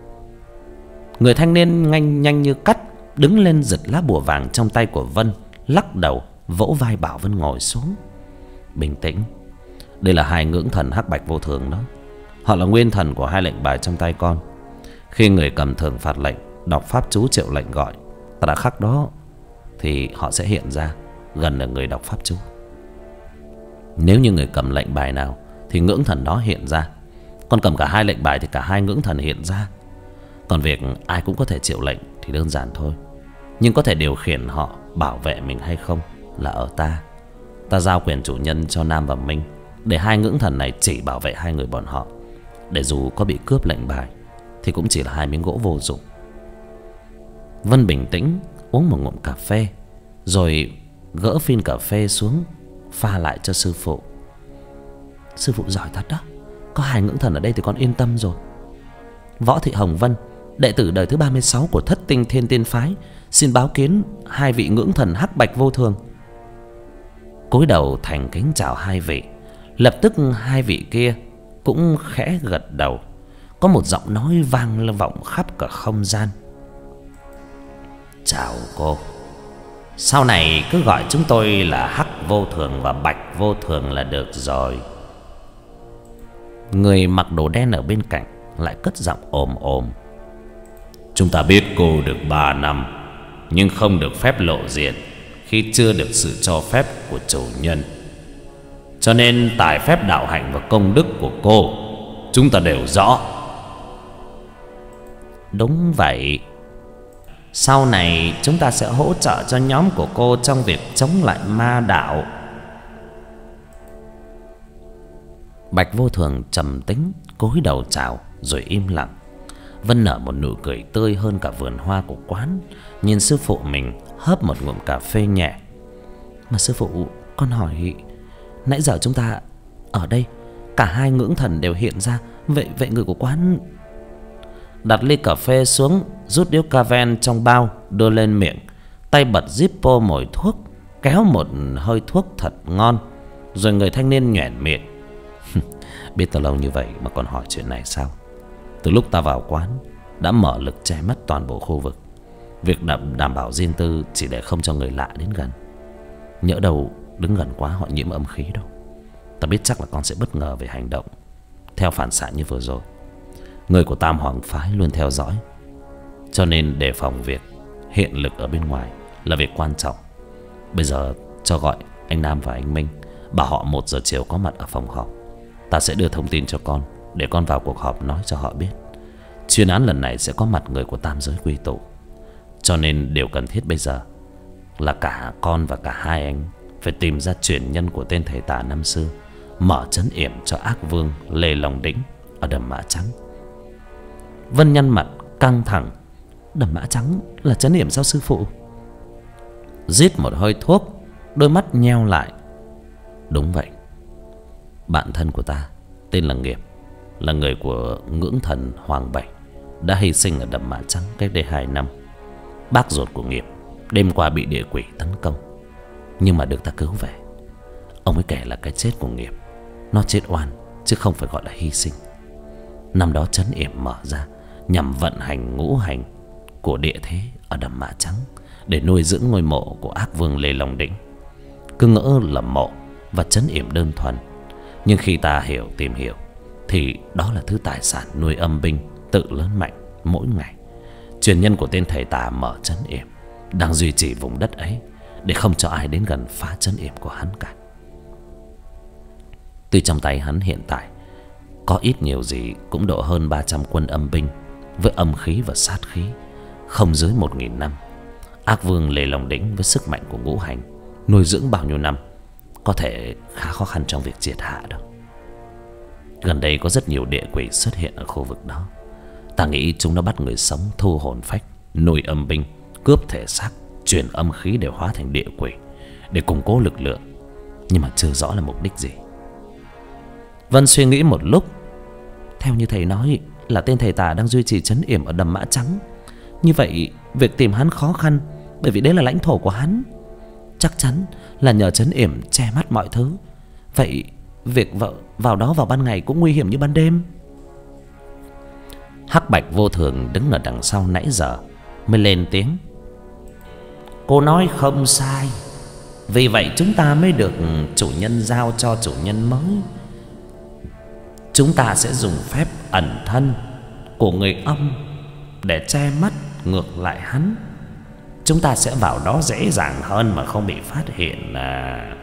Người thanh niên nhanh như cắt đứng lên giật lá bùa vàng trong tay của Vân, lắc đầu vỗ vai bảo Vân ngồi xuống. Bình tĩnh, đây là 2 ngưỡng thần Hắc Bạch Vô Thường đó. Họ là nguyên thần của 2 lệnh bài trong tay con. Khi người cầm thưởng phạt lệnh đọc pháp chú triệu lệnh gọi, ta đã khắc đó, thì họ sẽ hiện ra gần là người đọc pháp chú. Nếu như người cầm lệnh bài nào thì ngưỡng thần đó hiện ra. Còn cầm cả 2 lệnh bài thì cả 2 ngưỡng thần hiện ra. Còn việc ai cũng có thể triệu lệnh thì đơn giản thôi, nhưng có thể điều khiển họ bảo vệ mình hay không là ở ta. Ta giao quyền chủ nhân cho Nam và Minh, để 2 ngưỡng thần này chỉ bảo vệ 2 người bọn họ. Để dù có bị cướp lệnh bài thì cũng chỉ là 2 miếng gỗ vô dụng. Vân bình tĩnh uống một ngụm cà phê, rồi gỡ phin cà phê xuống pha lại cho sư phụ. Sư phụ giỏi thật đó, có 2 ngưỡng thần ở đây thì con yên tâm rồi. Võ Thị Hồng Vân, đệ tử đời thứ 36 của Thất Tinh Thiên Tiên Phái, xin báo kiến 2 vị ngưỡng thần Hắc Bạch Vô Thường. Cúi đầu thành kính chào 2 vị. Lập tức 2 vị kia cũng khẽ gật đầu. Có một giọng nói vang vọng khắp cả không gian. Chào cô, sau này cứ gọi chúng tôi là Hắc Vô Thường và Bạch Vô Thường là được rồi. Người mặc đồ đen ở bên cạnh lại cất giọng ồm ồm. Chúng ta biết cô được 3 năm, nhưng không được phép lộ diện khi chưa được sự cho phép của chủ nhân. Cho nên tài phép đạo hạnh và công đức của cô chúng ta đều rõ. Đúng vậy. Sau này chúng ta sẽ hỗ trợ cho nhóm của cô trong việc chống lại ma đạo. Bạch Vô Thường trầm tĩnh cúi đầu chào rồi im lặng. Vân nở một nụ cười tươi hơn cả vườn hoa của quán, nhìn sư phụ mình hớp một ngụm cà phê nhẹ. Mà sư phụ, con hỏi, nãy giờ chúng ta ở đây, cả hai ngưỡng thần đều hiện ra, vậy người của quán... Đặt ly cà phê xuống, rút điếu cà ven trong bao đưa lên miệng, tay bật Zippo mồi thuốc, kéo một hơi thuốc thật ngon, rồi người thanh niên nhoẻn miệng. Biết tao lâu như vậy mà còn hỏi chuyện này sao? Từ lúc ta vào quán đã mở lực che mất toàn bộ khu vực. Việc đảm bảo riêng tư chỉ để không cho người lạ đến gần. Nhỡ đâu đứng gần quá họ nhiễm âm khí đâu. Ta biết chắc là con sẽ bất ngờ về hành động theo phản xạ như vừa rồi. Người của Tam Hoàng phái luôn theo dõi, cho nên đề phòng việc hiện lực ở bên ngoài là việc quan trọng. Bây giờ cho gọi anh Nam và anh Minh, bảo họ 1 giờ chiều có mặt ở phòng họp. Ta sẽ đưa thông tin cho con, để con vào cuộc họp nói cho họ biết chuyên án lần này sẽ có mặt người của tam giới quy tụ. Cho nên điều cần thiết bây giờ là cả con và cả hai anh phải tìm ra truyền nhân của tên thầy tà năm xưa, mở trấn yểm cho ác vương Lê Long Đĩnh ở Đầm Mã Trắng. Vân nhăn mặt căng thẳng. Đầm Mã Trắng là trấn yểm sao sư phụ? Rít một hơi thuốc, đôi mắt nheo lại. Đúng vậy. Bạn thân của ta tên là Nghiệp, là người của ngưỡng thần Hoàng Bảy, đã hy sinh ở Đầm Mã Trắng cách đây 2 năm. Bác ruột của Nghiệp đêm qua bị địa quỷ tấn công, nhưng mà được ta cứu về. Ông ấy kể là cái chết của Nghiệp nó chết oan, chứ không phải gọi là hy sinh. Năm đó trấn yểm mở ra nhằm vận hành ngũ hành của địa thế ở Đầm Mã Trắng để nuôi dưỡng ngôi mộ của ác vương Lê Long Đĩnh. Cứ ngỡ là mộ và trấn yểm đơn thuần, nhưng khi ta tìm hiểu thì đó là thứ tài sản nuôi âm binh tự lớn mạnh mỗi ngày. Truyền nhân của tên thầy tà mở trấn yểm đang duy trì vùng đất ấy để không cho ai đến gần phá trấn yểm của hắn cả. Tuy trong tay hắn hiện tại có ít nhiều gì cũng độ hơn 300 quân âm binh với âm khí và sát khí không dưới 1000 năm. Ác vương Lê Long Đĩnh với sức mạnh của ngũ hành nuôi dưỡng bao nhiêu năm, có thể khá khó khăn trong việc triệt hạ đâu. Gần đây có rất nhiều địa quỷ xuất hiện ở khu vực đó. Ta nghĩ chúng nó bắt người sống thu hồn phách, nuôi âm binh, cướp thể xác, chuyển âm khí để hóa thành địa quỷ để củng cố lực lượng, nhưng mà chưa rõ là mục đích gì. Vân suy nghĩ một lúc. Theo như thầy nói là tên thầy tà đang duy trì trấn yểm ở Đầm Mã Trắng. Như vậy việc tìm hắn khó khăn, bởi vì đấy là lãnh thổ của hắn. Chắc chắn là nhờ trấn yểm che mắt mọi thứ. Vậy việc vào đó vào ban ngày cũng nguy hiểm như ban đêm. Hắc Bạch Vô Thường đứng ở đằng sau nãy giờ mới lên tiếng. Cô nói không sai. Vì vậy chúng ta mới được chủ nhân giao cho chủ nhân mới. Chúng ta sẽ dùng phép ẩn thân của người âm để che mắt ngược lại hắn. Chúng ta sẽ vào đó dễ dàng hơn mà không bị phát hiện à.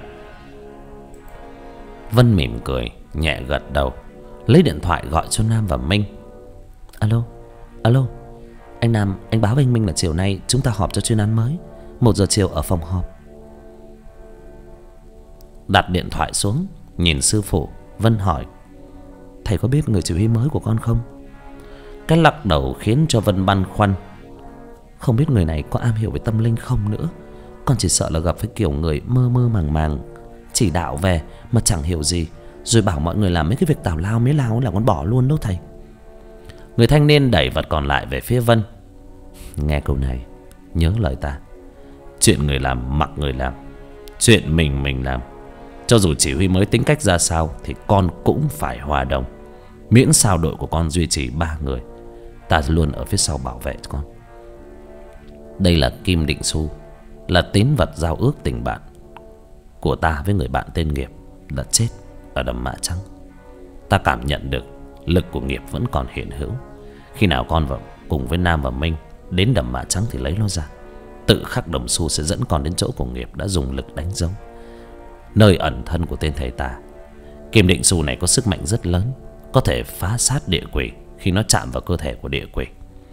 Vân mỉm cười, nhẹ gật đầu, lấy điện thoại gọi cho Nam và Minh. Alo, alo, anh Nam, anh báo với anh Minh là chiều nay chúng ta họp cho chuyên án mới, 1 giờ chiều ở phòng họp. Đặt điện thoại xuống, nhìn sư phụ, Vân hỏi: thầy có biết người chỉ huy mới của con không? Cái lắc đầu khiến cho Vân băn khoăn. Không biết người này có am hiểu về tâm linh không nữa. Con chỉ sợ là gặp phải kiểu người mơ mơ màng màng, chỉ đạo về mà chẳng hiểu gì, rồi bảo mọi người làm mấy cái việc tào lao mấy lao là con bỏ luôn đâu thầy. Người thanh niên đẩy vật còn lại về phía Vân. Nghe câu này, nhớ lời ta. Chuyện người làm mặc người làm, chuyện mình làm. Cho dù chỉ huy mới tính cách ra sao thì con cũng phải hòa đồng. Miễn sao đội của con duy trì 3 người, ta luôn ở phía sau bảo vệ cho con. Đây là Kim Định Xu, là tín vật giao ước tình bạn của ta với người bạn tên Nghiệp đã chết ở Đầm Mã Trắng. Ta cảm nhận được lực của Nghiệp vẫn còn hiện hữu. Khi nào con vào cùng với Nam và Minh đến Đầm Mã Trắng thì lấy nó ra. Tự khắc Đồng Xu sẽ dẫn con đến chỗ của Nghiệp đã dùng lực đánh dấu, nơi ẩn thân của tên thầy tà. Kim Định Xu này có sức mạnh rất lớn, có thể phá sát địa quỷ khi nó chạm vào cơ thể của địa quỷ.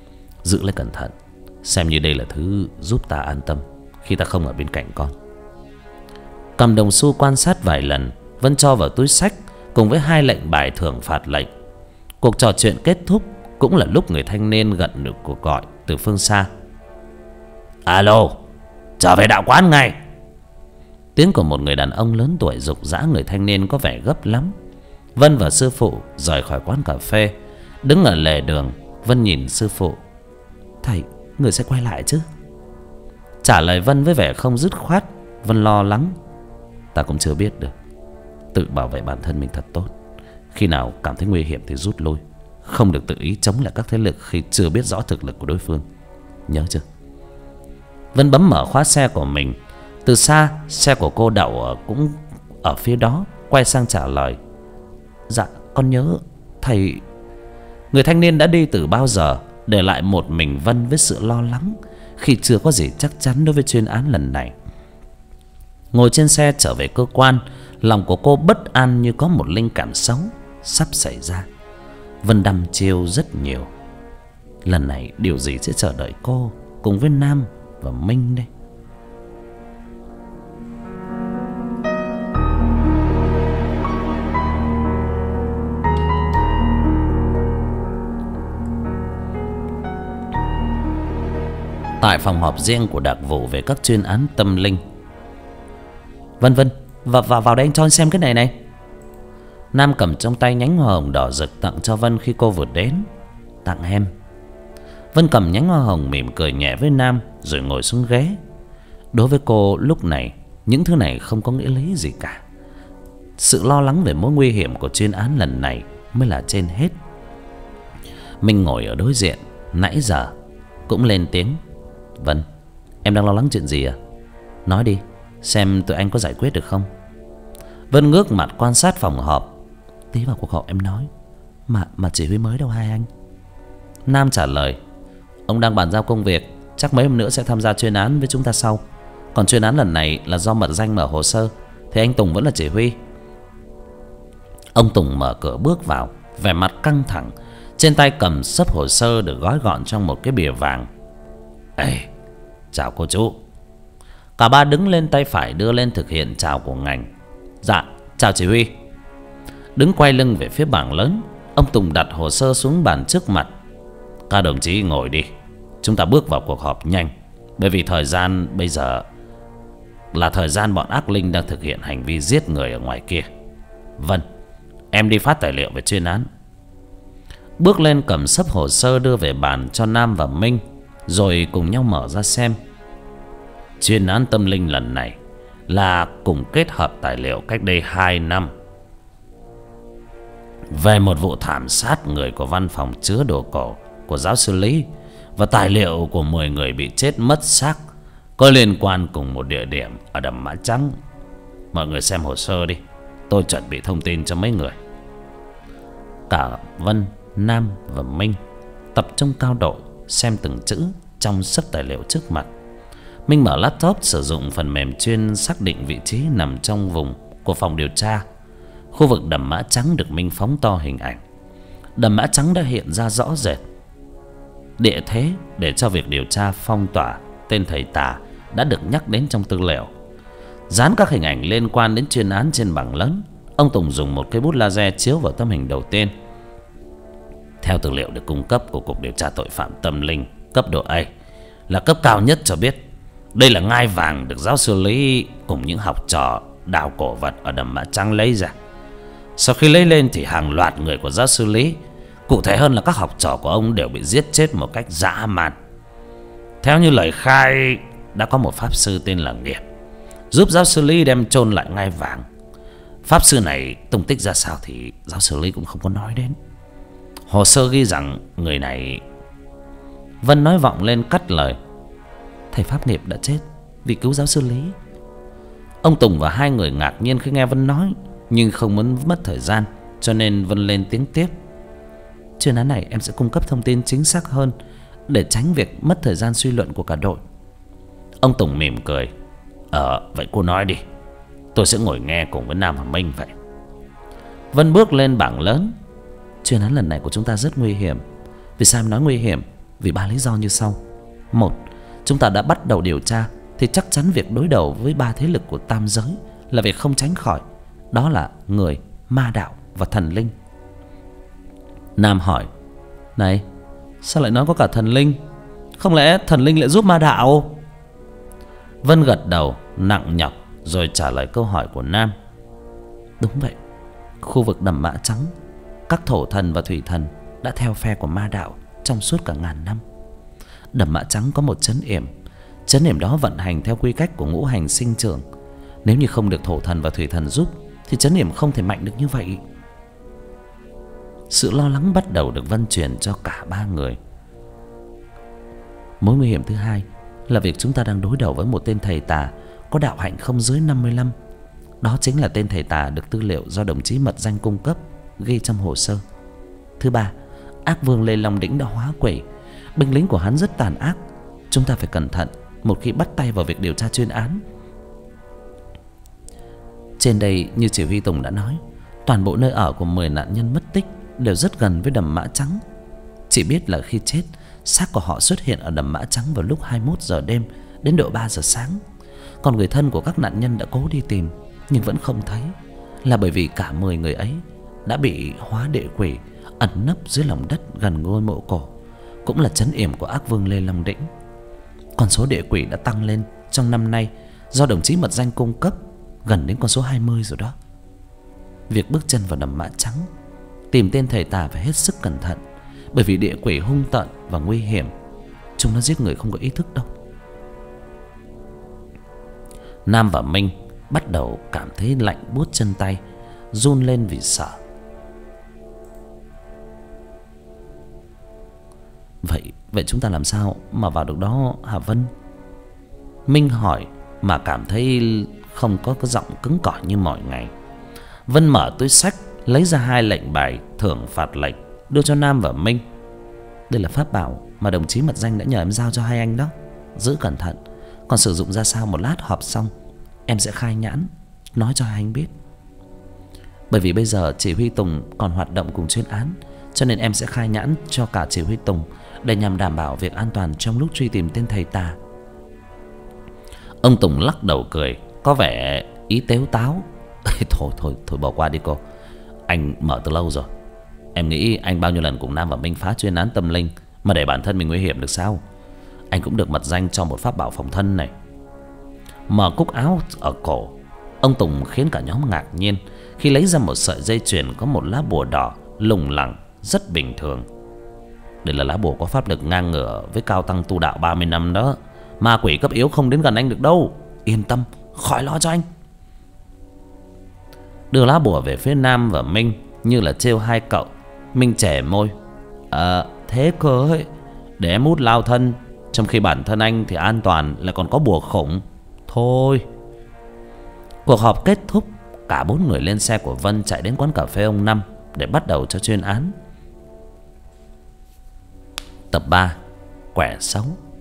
Giữ lấy cẩn thận, xem như đây là thứ giúp ta an tâm khi ta không ở bên cạnh con. Cầm đồng xu quan sát vài lần, Vân cho vào túi xách cùng với 2 lệnh bài thưởng phạt lệnh. Cuộc trò chuyện kết thúc cũng là lúc người thanh niên nhận được cuộc gọi từ phương xa. Alo, trở về đạo quán ngay. Tiếng của một người đàn ông lớn tuổi rục rã người thanh niên có vẻ gấp lắm. Vân và sư phụ rời khỏi quán cà phê. Đứng ở lề đường, Vân nhìn sư phụ. Thầy, người sẽ quay lại chứ? Trả lời Vân với vẻ không dứt khoát. Vân lo lắng. Ta cũng chưa biết được. Tự bảo vệ bản thân mình thật tốt. Khi nào cảm thấy nguy hiểm thì rút lui. Không được tự ý chống lại các thế lực khi chưa biết rõ thực lực của đối phương. Nhớ chưa? Vân bấm mở khóa xe của mình. Từ xa, xe của cô đậu cũng ở phía đó. Quay sang trả lời. Dạ, con nhớ. Thầy... Người thanh niên đã đi từ bao giờ, để lại một mình Vân với sự lo lắng khi chưa có gì chắc chắn đối với chuyên án lần này. Ngồi trên xe trở về cơ quan, lòng của cô bất an như có một linh cảm xấu sắp xảy ra. Vân đăm chiêu rất nhiều. Lần này điều gì sẽ chờ đợi cô cùng với Nam và Minh đây? Tại phòng họp riêng của đặc vụ về các chuyên án tâm linh. Vân, vào đây anh cho anh xem cái này này. Nam cầm trong tay nhánh hoa hồng đỏ rực tặng cho Vân khi cô vừa đến. Tặng em. Vân cầm nhánh hoa hồng mỉm cười nhẹ với Nam rồi ngồi xuống ghế. Đối với cô lúc này, những thứ này không có nghĩa lý gì cả. Sự lo lắng về mối nguy hiểm của chuyên án lần này mới là trên hết. Minh ngồi ở đối diện nãy giờ cũng lên tiếng. Vân, em đang lo lắng chuyện gì à? Nói đi, xem tụi anh có giải quyết được không? Vân ngước mặt quan sát phòng họp. Tí vào cuộc họp em nói. Mà chỉ huy mới đâu hai anh? Nam trả lời. Ông đang bàn giao công việc, chắc mấy hôm nữa sẽ tham gia chuyên án với chúng ta sau. Còn chuyên án lần này là do mật danh mở hồ sơ, thì anh Tùng vẫn là chỉ huy. Ông Tùng mở cửa bước vào, vẻ mặt căng thẳng, trên tay cầm xấp hồ sơ được gói gọn trong một cái bìa vàng. Ê, chào cô chú. Cả ba đứng lên, tay phải đưa lên thực hiện chào của ngành. Dạ, chào chỉ huy. Đứng quay lưng về phía bảng lớn, ông Tùng đặt hồ sơ xuống bàn trước mặt. Các đồng chí ngồi đi, chúng ta bước vào cuộc họp nhanh. Bởi vì thời gian bây giờ là thời gian bọn ác linh đang thực hiện hành vi giết người ở ngoài kia. Vân, em đi phát tài liệu về chuyên án. Bước lên cầm xấp hồ sơ đưa về bàn cho Nam và Minh, rồi cùng nhau mở ra xem. Chuyên án tâm linh lần này là cùng kết hợp tài liệu cách đây 2 năm về một vụ thảm sát người của văn phòng chứa đồ cổ của giáo sư Lý, và tài liệu của 10 người bị chết mất xác có liên quan cùng một địa điểm ở đầm Mã Trắng. Mọi người xem hồ sơ đi, tôi chuẩn bị thông tin cho mấy người. Cả Vân, Nam và Minh tập trung cao độ xem từng chữ trong xấp tài liệu trước mặt. Minh mở laptop sử dụng phần mềm chuyên xác định vị trí nằm trong vùng của phòng điều tra. Khu vực đầm Mã Trắng được Minh phóng to hình ảnh. Đầm Mã Trắng đã hiện ra rõ rệt. Địa thế để cho việc điều tra phong tỏa tên thầy tà đã được nhắc đến trong tư liệu. Dán các hình ảnh liên quan đến chuyên án trên bảng lớn. Ông Tùng dùng một cây bút laser chiếu vào tấm hình đầu tiên. Theo tư liệu được cung cấp của Cục Điều tra Tội phạm Tâm linh cấp độ A, là cấp cao nhất, cho biết đây là ngai vàng được giáo sư Lý cùng những học trò đào cổ vật ở đầm Mã Trắng lấy ra. Sau khi lấy lên thì hàng loạt người của giáo sư Lý, cụ thể hơn là các học trò của ông, đều bị giết chết một cách dã man. Theo như lời khai, đã có một pháp sư tên là Nghiệp giúp giáo sư Lý đem chôn lại ngai vàng. Pháp sư này tung tích ra sao thì giáo sư Lý cũng không có nói đến. Hồ sơ ghi rằng người này... Vân nói vọng lên cắt lời. Thầy Pháp Nghiệp đã chết vì cứu giáo sư Lý. Ông Tùng và hai người ngạc nhiên khi nghe Vân nói, nhưng không muốn mất thời gian, cho nên Vân lên tiếng tiếp. Chuyên án này em sẽ cung cấp thông tin chính xác hơn, để tránh việc mất thời gian suy luận của cả đội. Ông Tùng mỉm cười. Vậy cô nói đi, tôi sẽ ngồi nghe cùng với Nam và Minh vậy. Vân bước lên bảng lớn. Chuyên án lần này của chúng ta rất nguy hiểm. Vì sao em nói nguy hiểm? Vì ba lý do như sau. Một, chúng ta đã bắt đầu điều tra thì chắc chắn việc đối đầu với ba thế lực của tam giới là việc không tránh khỏi. Đó là người, ma đạo và thần linh. Nam hỏi: này, sao lại nói có cả thần linh? Không lẽ thần linh lại giúp ma đạo? Vân gật đầu nặng nhọc rồi trả lời câu hỏi của Nam. Đúng vậy. Khu vực Đầm Mã Trắng, các thổ thần và thủy thần đã theo phe của ma đạo trong suốt cả ngàn năm. Đầm Mã Trắng có một trấn yểm. Trấn yểm đó vận hành theo quy cách của ngũ hành sinh trưởng. Nếu như không được thổ thần và thủy thần giúp thì trấn yểm không thể mạnh được như vậy. Sự lo lắng bắt đầu được Vân truyền cho cả ba người. Mối nguy hiểm thứ hai là việc chúng ta đang đối đầu với một tên thầy tà có đạo hạnh không dưới 55. Đó chính là tên thầy tà được tư liệu do đồng chí Mật Danh cung cấp ghi trong hồ sơ. Thứ ba, ác vương Lê Long Đĩnh đã hóa quỷ. Binh lính của hắn rất tàn ác. Chúng ta phải cẩn thận một khi bắt tay vào việc điều tra chuyên án. Trên đây, như chỉ huy Tùng đã nói, toàn bộ nơi ở của 10 nạn nhân mất tích đều rất gần với Đầm Mã Trắng. Chỉ biết là khi chết, xác của họ xuất hiện ở Đầm Mã Trắng vào lúc 21 giờ đêm đến độ 3 giờ sáng. Còn người thân của các nạn nhân đã cố đi tìm nhưng vẫn không thấy, là bởi vì cả 10 người ấy đã bị hóa địa quỷ ẩn nấp dưới lòng đất gần ngôi mộ cổ, cũng là trấn yểm của ác vương Lê Long Đĩnh. Con số địa quỷ đã tăng lên trong năm nay do đồng chí Mật Danh cung cấp, gần đến con số 20 rồi đó. Việc bước chân vào Đầm Mã Trắng, tìm tên thầy tà phải hết sức cẩn thận, bởi vì địa quỷ hung tợn và nguy hiểm. Chúng nó giết người không có ý thức đâu. Nam và Minh bắt đầu cảm thấy lạnh buốt chân tay, run lên vì sợ. Vậy chúng ta làm sao mà vào được đó hả Vân? Minh hỏi mà cảm thấy không có cái giọng cứng cỏi như mọi ngày. Vân mở túi xách lấy ra 2 lệnh bài thưởng phạt lệnh đưa cho Nam và Minh. Đây là pháp bảo mà đồng chí Mật Danh đã nhờ em giao cho hai anh đó. Giữ cẩn thận, còn sử dụng ra sao một lát họp xong em sẽ khai nhãn nói cho hai anh biết. Bởi vì bây giờ chỉ huy Tùng còn hoạt động cùng chuyên án, cho nên em sẽ khai nhãn cho cả chỉ huy Tùng để nhằm đảm bảo việc an toàn trong lúc truy tìm tên thầy tà. Ông Tùng lắc đầu cười, có vẻ ý tếu táo. Thôi bỏ qua đi cô. Anh mở từ lâu rồi. Em nghĩ anh bao nhiêu lần cùng Nam và Minh phá chuyên án tâm linh mà để bản thân mình nguy hiểm được sao? Anh cũng được Mật Danh cho một pháp bảo phòng thân này. Mở cúc áo ở cổ, ông Tùng khiến cả nhóm ngạc nhiên khi lấy ra một sợi dây chuyền có một lá bùa đỏ lủng lẳng rất bình thường. Đây là lá bùa có pháp lực ngang ngửa với cao tăng tu đạo 30 năm đó. Ma quỷ cấp yếu không đến gần anh được đâu. Yên tâm, khỏi lo cho anh. Đưa lá bùa về phía Nam và Minh như là trêu hai cậu. Minh chẻ môi: thế cơ ấy, để em hút lao thân, trong khi bản thân anh thì an toàn, lại còn có bùa khủng. Thôi. Cuộc họp kết thúc, cả 4 người lên xe của Vân chạy đến quán cà phê ông Năm để bắt đầu cho chuyên án. Tập 3: Quẻ xấu.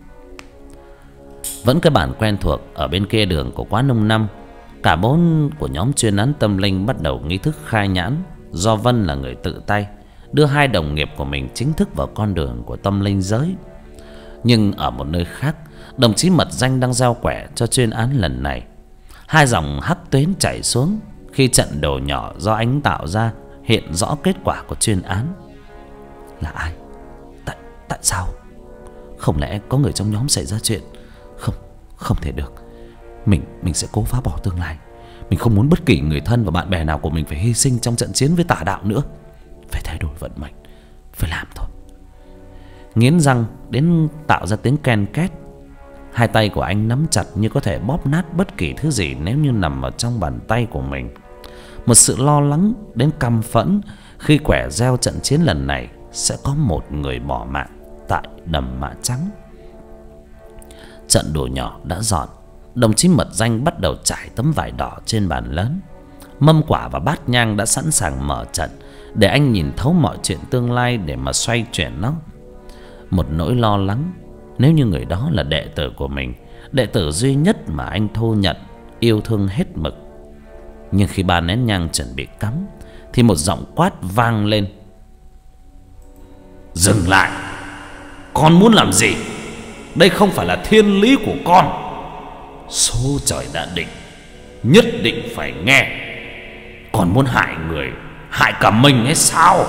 Vẫn cái bản quen thuộc ở bên kia đường của quán ông Năm, cả 4 của nhóm chuyên án tâm linh bắt đầu nghi thức khai nhãn, do Vân là người tự tay đưa 2 đồng nghiệp của mình chính thức vào con đường của tâm linh giới. Nhưng ở một nơi khác, đồng chí Mật Danh đang giao quẻ cho chuyên án lần này. 2 dòng hắc tuyến chảy xuống khi trận đồ nhỏ do anh tạo ra hiện rõ kết quả của chuyên án. Là ai? Tại sao? Không lẽ có người trong nhóm xảy ra chuyện? Không thể được. Mình sẽ cố phá bỏ tương lai. Mình không muốn bất kỳ người thân và bạn bè nào của mình phải hy sinh trong trận chiến với tà đạo nữa. Phải thay đổi vận mệnh, phải làm thôi. Nghiến răng đến tạo ra tiếng ken két, 2 tay của anh nắm chặt như có thể bóp nát bất kỳ thứ gì nếu như nằm ở trong bàn tay của mình. Một sự lo lắng đến căm phẫn khi quẻ gieo trận chiến lần này sẽ có một người bỏ mạng tại Đầm Mã Trắng. Trận đồ nhỏ đã dọn, đồng chí Mật Danh bắt đầu trải tấm vải đỏ trên bàn lớn. Mâm quả và bát nhang đã sẵn sàng mở trận để anh nhìn thấu mọi chuyện tương lai để mà xoay chuyển nó. Một nỗi lo lắng, nếu như người đó là đệ tử của mình, đệ tử duy nhất mà anh thu nhận, yêu thương hết mực. Nhưng khi 3 nén nhang chuẩn bị cắm thì một giọng quát vang lên: dừng lại. Con muốn làm gì? Đây không phải là thiên lý của con. Số trời đã định, nhất định phải nghe. Con muốn hại người, hại cả mình hay sao?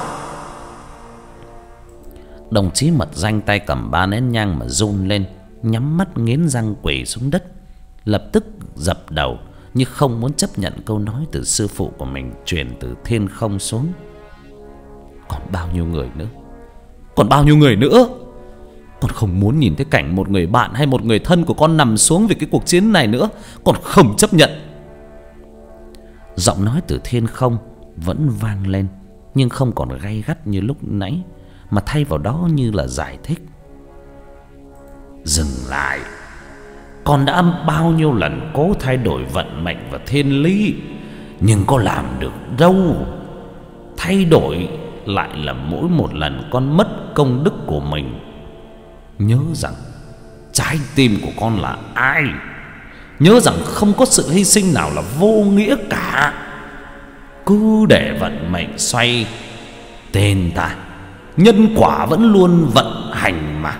Đồng chí Mật Danh tay cầm 3 nén nhang mà run lên, nhắm mắt nghiến răng quỳ xuống đất, lập tức dập đầu như không muốn chấp nhận câu nói từ sư phụ của mình truyền từ thiên không xuống. Còn bao nhiêu người nữa? Còn bao nhiêu người nữa? Con không muốn nhìn thấy cảnh một người bạn hay một người thân của con nằm xuống vì cái cuộc chiến này nữa. Con không chấp nhận. Giọng nói từ thiên không vẫn vang lên, nhưng không còn gay gắt như lúc nãy, mà thay vào đó như là giải thích. Dừng lại. Con đã bao nhiêu lần cố thay đổi vận mệnh và thiên lý, nhưng có làm được đâu. Thay đổi lại là mỗi một lần con mất công đức của mình. Nhớ rằng trái tim của con là ai. Nhớ rằng không có sự hy sinh nào là vô nghĩa cả. Cứ để vận mệnh xoay, tên ta nhân quả vẫn luôn vận hành mà.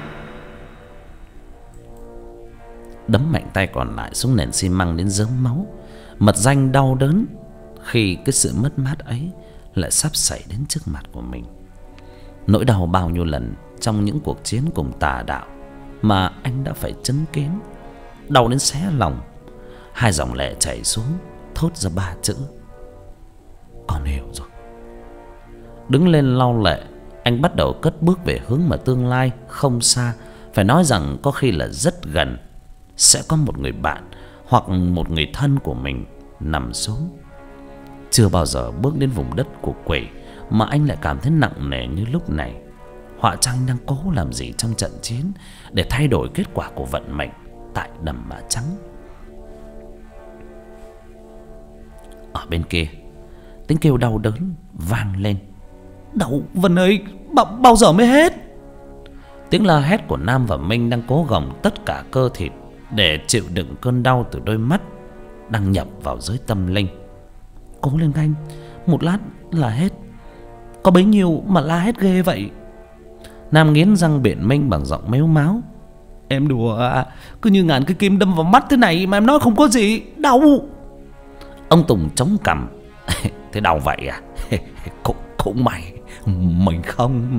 Đấm mạnh tay còn lại xuống nền xi măng đến rớm máu. Mật Danh đau đớn khi cái sự mất mát ấy lại sắp xảy đến trước mặt của mình. Nỗi đau bao nhiêu lần trong những cuộc chiến cùng tà đạo mà anh đã phải chứng kiến, đau đến xé lòng. Hai dòng lệ chảy xuống, thốt ra 3 chữ: con hiểu rồi. Đứng lên lau lệ, anh bắt đầu cất bước về hướng mà tương lai không xa, phải nói rằng có khi là rất gần, sẽ có một người bạn hoặc một người thân của mình nằm xuống. Chưa bao giờ bước đến vùng đất của quỷ mà anh lại cảm thấy nặng nề như lúc này. Họa Trăng đang cố làm gì trong trận chiến để thay đổi kết quả của vận mệnh tại đầm Mã Trắng. Ở bên kia, tiếng kêu đau đớn vang lên. Đau Vân ơi, bao giờ mới hết? Tiếng la hét của Nam và Minh đang cố gồng tất cả cơ thịt để chịu đựng cơn đau từ đôi mắt đang nhập vào dưới tâm linh. Cố lên anh, một lát là hết. Có bấy nhiêu mà la hét ghê vậy? Nam nghiến răng biện minh bằng giọng mếu máo. Em đùa à, cứ như ngàn cái kim đâm vào mắt thế này mà em nói không có gì. Đau. Ông Tùng chống cằm. Thế đau vậy à? Cũng mày, mình không.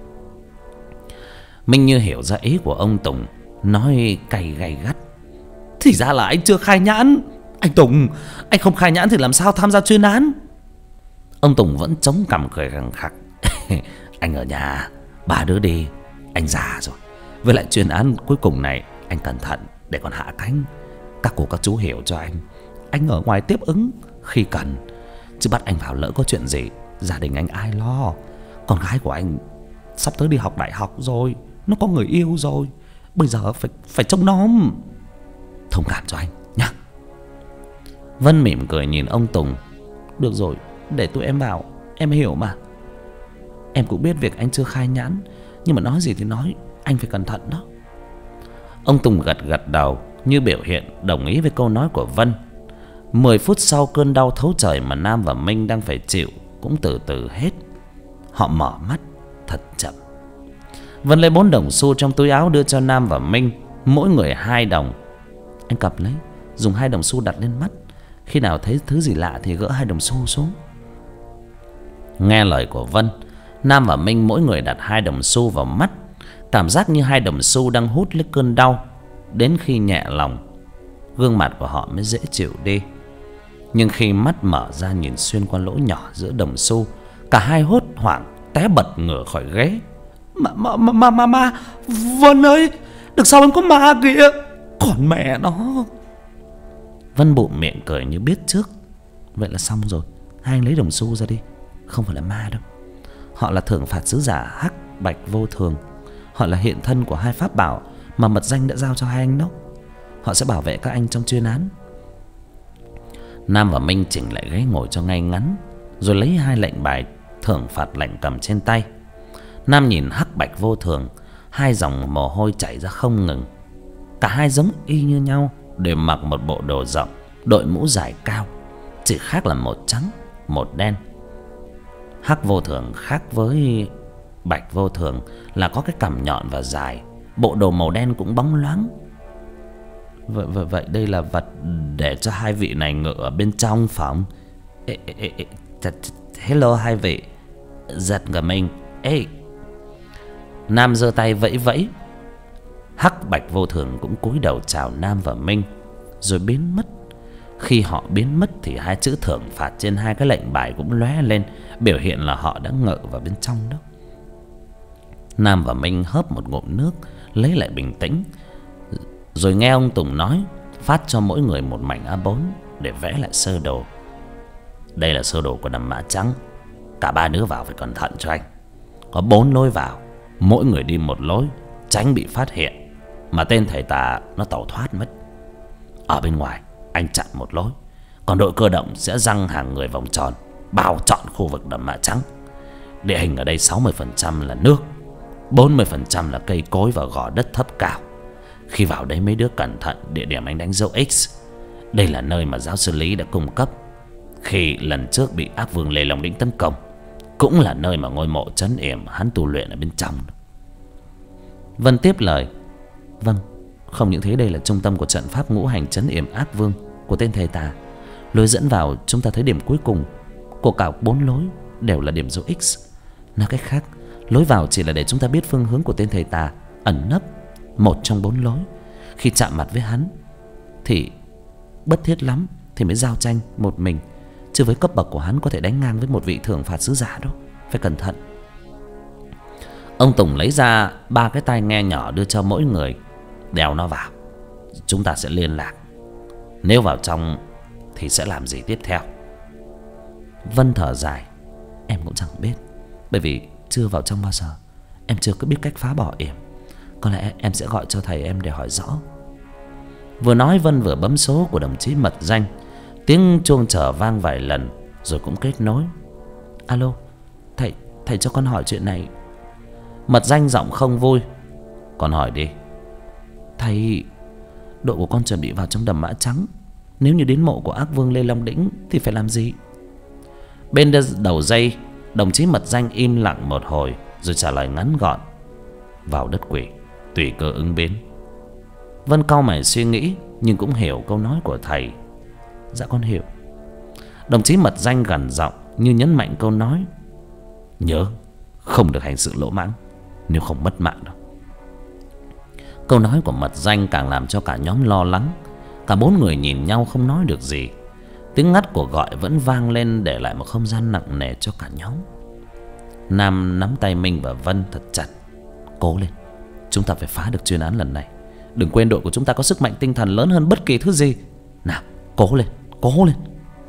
Minh như hiểu ra ý của ông Tùng, nói cay gay gắt. Thì ra là anh chưa khai nhãn. Anh Tùng, anh không khai nhãn thì làm sao tham gia chuyên án? Ông Tùng vẫn chống cằm cười khằng khặc. Anh ở nhà 3 đứa đi, anh già rồi. Với lại chuyên án cuối cùng này anh cẩn thận để còn hạ cánh. Các cô các chú hiểu cho anh ở ngoài tiếp ứng khi cần, chứ bắt anh vào lỡ có chuyện gì gia đình anh ai lo. Con gái của anh sắp tới đi học đại học rồi, nó có người yêu rồi, bây giờ phải trông nom. Thông cảm cho anh nhá. Vân mỉm cười nhìn ông Tùng. Được rồi, để tụi em vào, em hiểu mà. Em cũng biết việc anh chưa khai nhãn, nhưng mà nói gì thì nói, anh phải cẩn thận đó. Ông Tùng gật gật đầu như biểu hiện đồng ý với câu nói của Vân. 10 phút sau, cơn đau thấu trời mà Nam và Minh đang phải chịu cũng từ từ hết. Họ mở mắt thật chậm. Vân lấy 4 đồng xu trong túi áo đưa cho Nam và Minh, mỗi người 2 đồng. Anh cặp lấy, dùng 2 đồng xu đặt lên mắt. Khi nào thấy thứ gì lạ thì gỡ 2 đồng xu xuống. Nghe lời của Vân, Nam và Minh mỗi người đặt 2 đồng xu vào mắt. Cảm giác như 2 đồng xu đang hút lấy cơn đau. Đến khi nhẹ lòng, gương mặt của họ mới dễ chịu đi. Nhưng khi mắt mở ra nhìn xuyên qua lỗ nhỏ giữa đồng xu, cả hai hốt hoảng té bật ngửa khỏi ghế. Ma, Vân ơi, đằng sau em có ma kìa. Còn mẹ nó. Vân bụng miệng cười như biết trước. Vậy là xong rồi, hai anh lấy đồng xu ra đi. Không phải là ma đâu. Họ là thưởng phạt sứ giả hắc bạch vô thường. Họ là hiện thân của 2 pháp bảo mà Mật Danh đã giao cho hai anh đó. Họ sẽ bảo vệ các anh trong chuyên án. Nam và Minh chỉnh lại ghế ngồi cho ngay ngắn, rồi lấy 2 lệnh bài thưởng phạt lệnh cầm trên tay. Nam nhìn hắc bạch vô thường, 2 dòng mồ hôi chảy ra không ngừng. Cả hai giống y như nhau, đều mặc một bộ đồ rộng, đội mũ dài cao, chỉ khác là một trắng một đen. Hắc vô thường khác với bạch vô thường là có cái cằm nhọn và dài, bộ đồ màu đen cũng bóng loáng. Vậy đây là vật để cho hai vị này ngự ở bên trong phòng. Hello hai vị. Giật cả mình. Ê. Nam giơ tay vẫy vẫy. Hắc bạch vô thường cũng cúi đầu chào Nam và Minh rồi biến mất. Khi họ biến mất thì hai chữ thưởng phạt trên hai cái lệnh bài cũng lóe lên, biểu hiện là họ đã ngự vào bên trong đó. Nam và Minh hớp một ngụm nước lấy lại bình tĩnh, rồi nghe ông Tùng nói phát cho mỗi người một mảnh A4 để vẽ lại sơ đồ. Đây là sơ đồ của đầm Mã Trắng. Cả ba đứa vào phải cẩn thận cho anh. Có 4 lối vào, mỗi người đi một lối, tránh bị phát hiện mà tên thầy tà nó tẩu thoát mất. Ở bên ngoài anh chặn một lối, còn đội cơ động sẽ giăng hàng người vòng tròn bao trọn khu vực đầm Mã Trắng. Địa hình ở đây 60% là nước, 40% là cây cối và gò đất thấp cao. Khi vào đấy mấy đứa cẩn thận địa điểm anh đánh dấu X. Đây là nơi mà giáo sư Lý đã cung cấp khi lần trước bị ác vương Lê Long Đĩnh tấn công, cũng là nơi mà ngôi mộ trấn yểm hắn tu luyện ở bên trong. Vân tiếp lời. Vâng, không những thế đây là trung tâm của trận pháp ngũ hành trấn yểm ác vương của tên thầy tà. Lối dẫn vào chúng ta thấy điểm cuối cùng của cả 4 lối đều là điểm dấu X. Nói cách khác, lối vào chỉ là để chúng ta biết phương hướng của tên thầy tà ẩn nấp một trong 4 lối. Khi chạm mặt với hắn thì bất thiết lắm thì mới giao tranh một mình, chứ với cấp bậc của hắn có thể đánh ngang với một vị thưởng phạt sứ giả đó. Phải cẩn thận. Ông Tùng lấy ra 3 cái tai nghe nhỏ đưa cho mỗi người. Đeo nó vào, chúng ta sẽ liên lạc. Nếu vào trong thì sẽ làm gì tiếp theo? Vân thở dài. Em cũng chẳng biết, bởi vì chưa vào trong bao giờ. Em chưa có biết cách phá bỏ yểm. Có lẽ em sẽ gọi cho thầy em để hỏi rõ. Vừa nói Vân vừa bấm số của đồng chí Mật Danh. Tiếng chuông chờ vang vài lần rồi cũng kết nối. Alo, thầy cho con hỏi chuyện này. Mật Danh giọng không vui. Con hỏi đi. Thầy, đội của con chuẩn bị vào trong đầm Mã Trắng. Nếu như đến mộ của ác vương Lê Long Đĩnh thì phải làm gì? Bên đầu dây, đồng chí Mật Danh im lặng một hồi rồi trả lời ngắn gọn. Vào đất quỷ, tùy cơ ứng biến. Vân cau mày suy nghĩ nhưng cũng hiểu câu nói của thầy. Dạ con hiểu. Đồng chí Mật Danh gằn giọng như nhấn mạnh câu nói. Nhớ không được hành sự lỗ mãng, nếu không mất mạng đâu. Câu nói của Mật Danh càng làm cho cả nhóm lo lắng. Cả 4 người nhìn nhau không nói được gì. Tiếng ngắt của gọi vẫn vang lên để lại một không gian nặng nề cho cả nhóm. Nam nắm tay Minh và Vân thật chặt. Cố lên, chúng ta phải phá được chuyên án lần này. Đừng quên đội của chúng ta có sức mạnh tinh thần lớn hơn bất kỳ thứ gì. Nào, cố lên, cố lên.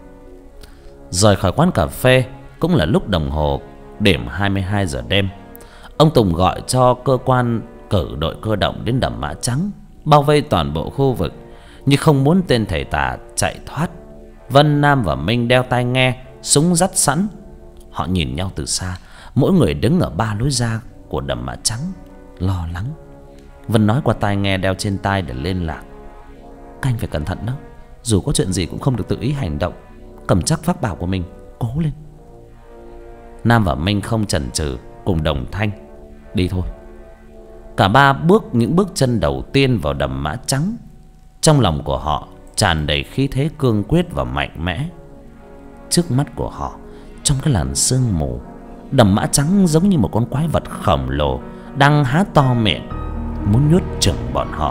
Rời khỏi quán cà phê cũng là lúc đồng hồ điểm 22 giờ đêm. Ông Tùng gọi cho cơ quan cử đội cơ động đến đầm Mã Trắng, bao vây toàn bộ khu vực, nhưng không muốn tên thầy tà chạy thoát. Vân, Nam và Minh đeo tai nghe, súng dắt sẵn. Họ nhìn nhau từ xa, mỗi người đứng ở 3 lối ra của đầm Mã Trắng, lo lắng. Vân nói qua tai nghe đeo trên tai để liên lạc. Các anh phải cẩn thận đó, dù có chuyện gì cũng không được tự ý hành động. Cầm chắc pháp bảo của mình, cố lên. Nam và Minh không chần chừ cùng đồng thanh. Đi thôi. Cả ba bước những bước chân đầu tiên vào đầm Mã Trắng. Trong lòng của họ tràn đầy khí thế cương quyết và mạnh mẽ. Trước mắt của họ, trong cái làn sương mù, đầm Mã Trắng giống như một con quái vật khổng lồ đang há to miệng muốn nuốt chửng bọn họ.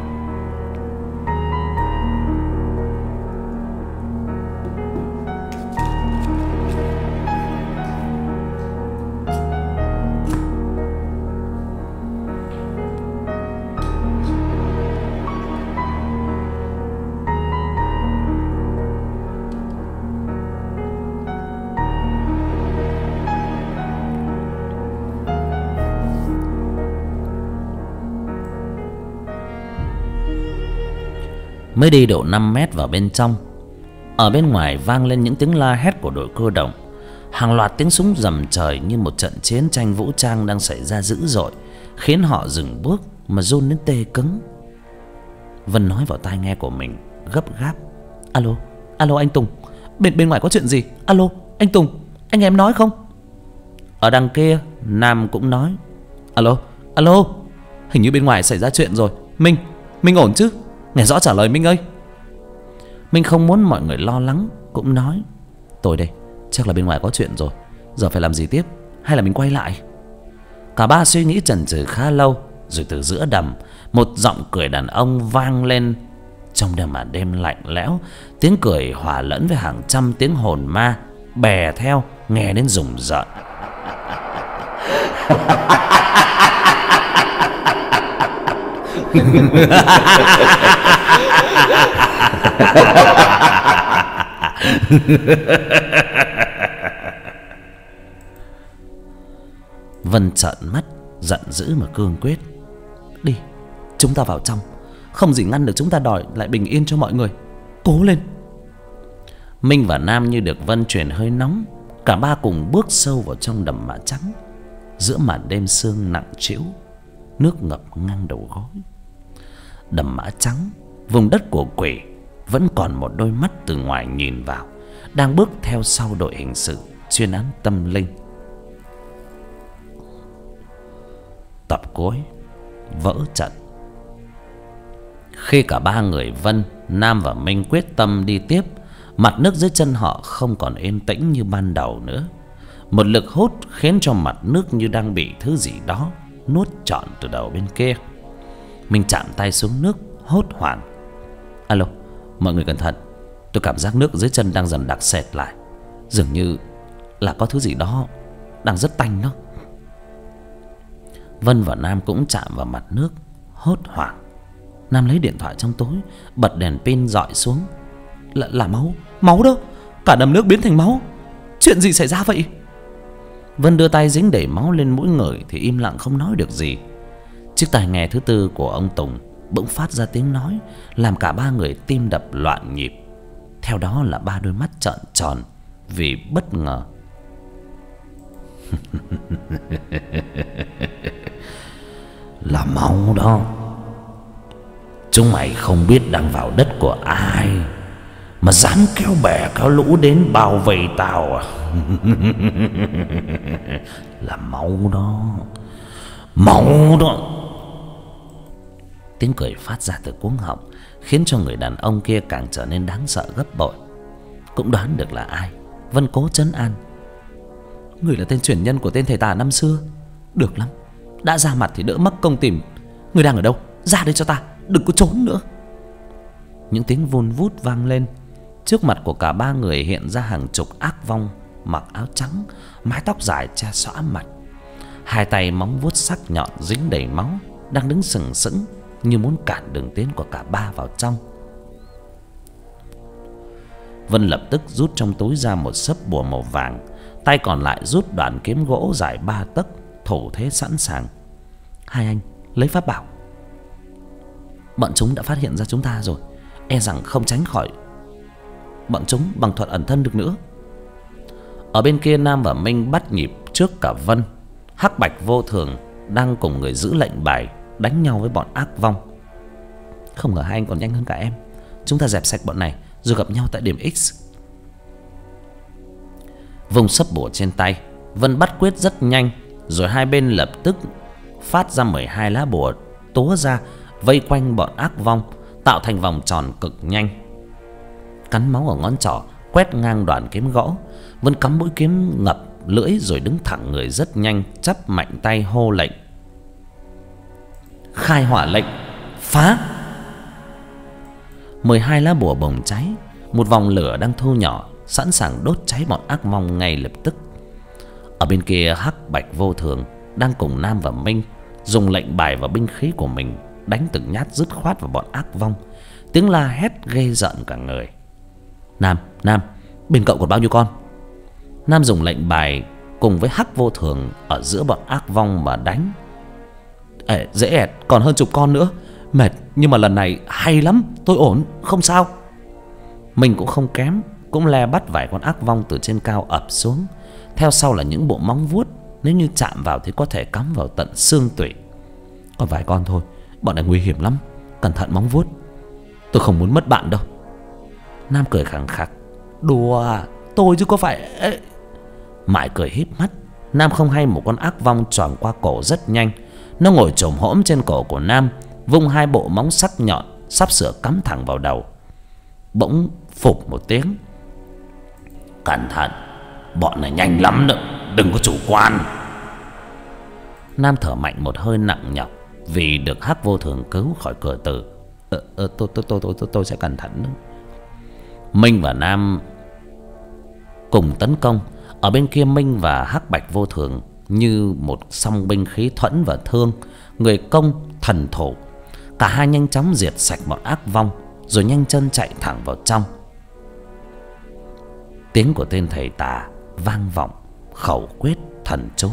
Mới đi độ 5 mét vào bên trong, ở bên ngoài vang lên những tiếng la hét của đội cơ động. Hàng loạt tiếng súng rầm trời như một trận chiến tranh vũ trang đang xảy ra dữ dội, khiến họ dừng bước mà run đến tê cứng. Vân nói vào tai nghe của mình gấp gáp. Alo, alo anh Tùng, bên ngoài có chuyện gì? Alo, anh Tùng, anh em nói không? Ở đằng kia, Nam cũng nói: Alo, alo, hình như bên ngoài xảy ra chuyện rồi. Minh ổn chứ? Nghe rõ trả lời Minh ơi. Minh không muốn mọi người lo lắng, cũng nói: Tôi đây, chắc là bên ngoài có chuyện rồi. Giờ phải làm gì tiếp, hay là mình quay lại? Cả ba suy nghĩ chần chừ khá lâu, rồi từ giữa đầm, một giọng cười đàn ông vang lên. Trong màn đêm lạnh lẽo, tiếng cười hòa lẫn với hàng trăm tiếng hồn ma bè theo, nghe đến rùng rợn. Vân trợn mắt, giận dữ mà cương quyết: Đi, chúng ta vào trong. Không gì ngăn được chúng ta đòi lại bình yên cho mọi người. Cố lên. Minh và Nam như được Vân truyền hơi nóng, cả ba cùng bước sâu vào trong đầm mã trắng. Giữa màn đêm sương nặng trĩu, nước ngập ngang đầu gối. Đầm mã trắng, vùng đất của quỷ, vẫn còn một đôi mắt từ ngoài nhìn vào, đang bước theo sau đội hình sự chuyên án tâm linh. Tập cuối vỡ trận. Khi cả ba người Vân, Nam và Minh quyết tâm đi tiếp, mặt nước dưới chân họ không còn yên tĩnh như ban đầu nữa. Một lực hút khiến cho mặt nước như đang bị thứ gì đó nuốt trọn từ đầu bên kia. Minh chạm tay xuống nước, hốt hoảng: Alo, mọi người cẩn thận. Tôi cảm giác nước dưới chân đang dần đặc sệt lại, dường như là có thứ gì đó đang rất tanh đó. Vân và Nam cũng chạm vào mặt nước, hốt hoảng. Nam lấy điện thoại trong túi, bật đèn pin dọi xuống. Là máu đâu, cả đầm nước biến thành máu. Chuyện gì xảy ra vậy? Vân đưa tay dính đầy máu lên mũi ngửi thì im lặng không nói được gì. Chiếc tai nghe thứ tư của ông Tùng bỗng phát ra tiếng nói, làm cả ba người tim đập loạn nhịp. Theo đó là ba đôi mắt trợn tròn vì bất ngờ. Là máu đó. Chúng mày không biết đang vào đất của ai mà dám kéo bè kéo lũ đến bao vây tao à? Là máu đó. Máu đó. Tiếng cười phát ra từ cuống họng khiến cho người đàn ông kia càng trở nên đáng sợ gấp bội. Cũng đoán được là ai, Vân cố trấn an: Người là tên truyền nhân của tên thầy tà năm xưa. Được lắm, đã ra mặt thì đỡ mắc công tìm. Người đang ở đâu? Ra đây cho ta, đừng có trốn nữa. Những tiếng vun vút vang lên. Trước mặt của cả ba người hiện ra hàng chục ác vong mặc áo trắng, mái tóc dài che xõa mặt, hai tay móng vuốt sắc nhọn dính đầy máu, đang đứng sừng sững như muốn cản đường tiến của cả ba vào trong. Vân lập tức rút trong túi ra một xấp bùa màu vàng, tay còn lại rút đoạn kiếm gỗ dài 3 tấc, thủ thế sẵn sàng. Hai anh lấy pháp bảo. Bọn chúng đã phát hiện ra chúng ta rồi, e rằng không tránh khỏi bọn chúng bằng thuật ẩn thân được nữa. Ở bên kia, Nam và Minh bắt nhịp trước cả Vân. Hắc Bạch Vô Thường đang cùng người giữ lệnh bài đánh nhau với bọn ác vong. Không ngờ hai anh còn nhanh hơn cả em. Chúng ta dẹp sạch bọn này rồi gặp nhau tại điểm X. Vùng sấp bùa trên tay, Vân bắt quyết rất nhanh, rồi hai bên lập tức phát ra 12 lá bùa túa ra vây quanh bọn ác vong, tạo thành vòng tròn cực nhanh. Cắn máu ở ngón trỏ, quét ngang đoạn kiếm gỗ, Vân cắm mũi kiếm ngập lưỡi rồi đứng thẳng người rất nhanh, chắp mạnh tay hô lệnh: Khai hỏa lệnh, phá! 12 lá bùa bùng cháy, một vòng lửa đang thu nhỏ, sẵn sàng đốt cháy bọn ác vong ngay lập tức. Ở bên kia, Hắc Bạch Vô Thường đang cùng Nam và Minh dùng lệnh bài và binh khí của mình đánh từng nhát dứt khoát vào bọn ác vong. Tiếng la hét ghê rợn cả người. Nam, bên cậu còn bao nhiêu con? Nam dùng lệnh bài cùng với Hắc Vô Thường ở giữa bọn ác vong mà đánh. Dễ ẹt, còn hơn chục con nữa. Mệt, nhưng mà lần này hay lắm, tôi ổn, không sao. Mình cũng không kém, cũng le bắt vài con ác vong từ trên cao ập xuống. Theo sau là những bộ móng vuốt, nếu như chạm vào thì có thể cắm vào tận xương tủy. Còn vài con thôi, bọn này nguy hiểm lắm, cẩn thận móng vuốt. Tôi không muốn mất bạn đâu. Nam cười khẳng khặc: Đùa, tôi chứ có phải... Mại cười híp mắt, Nam không hay một con ác vong choàng qua cổ rất nhanh. Nó ngồi chồm hổm trên cổ của Nam, vung hai bộ móng sắc nhọn sắp sửa cắm thẳng vào đầu. Bỗng phụp một tiếng. Cẩn thận, bọn này nhanh lắm đó, đừng có chủ quan. Nam thở mạnh một hơi nặng nhọc vì được Hắc Vô Thường cứu khỏi cửa tử. Tôi sẽ cẩn thận đó. Minh và Nam cùng tấn công. Ở bên kia Minh và Hắc Bạch Vô Thường như một song binh khí thuẫn và thương, người công thần thủ. Cả hai nhanh chóng diệt sạch bọn ác vong, rồi nhanh chân chạy thẳng vào trong. Tiếng của tên thầy tà vang vọng khẩu quyết thần chú.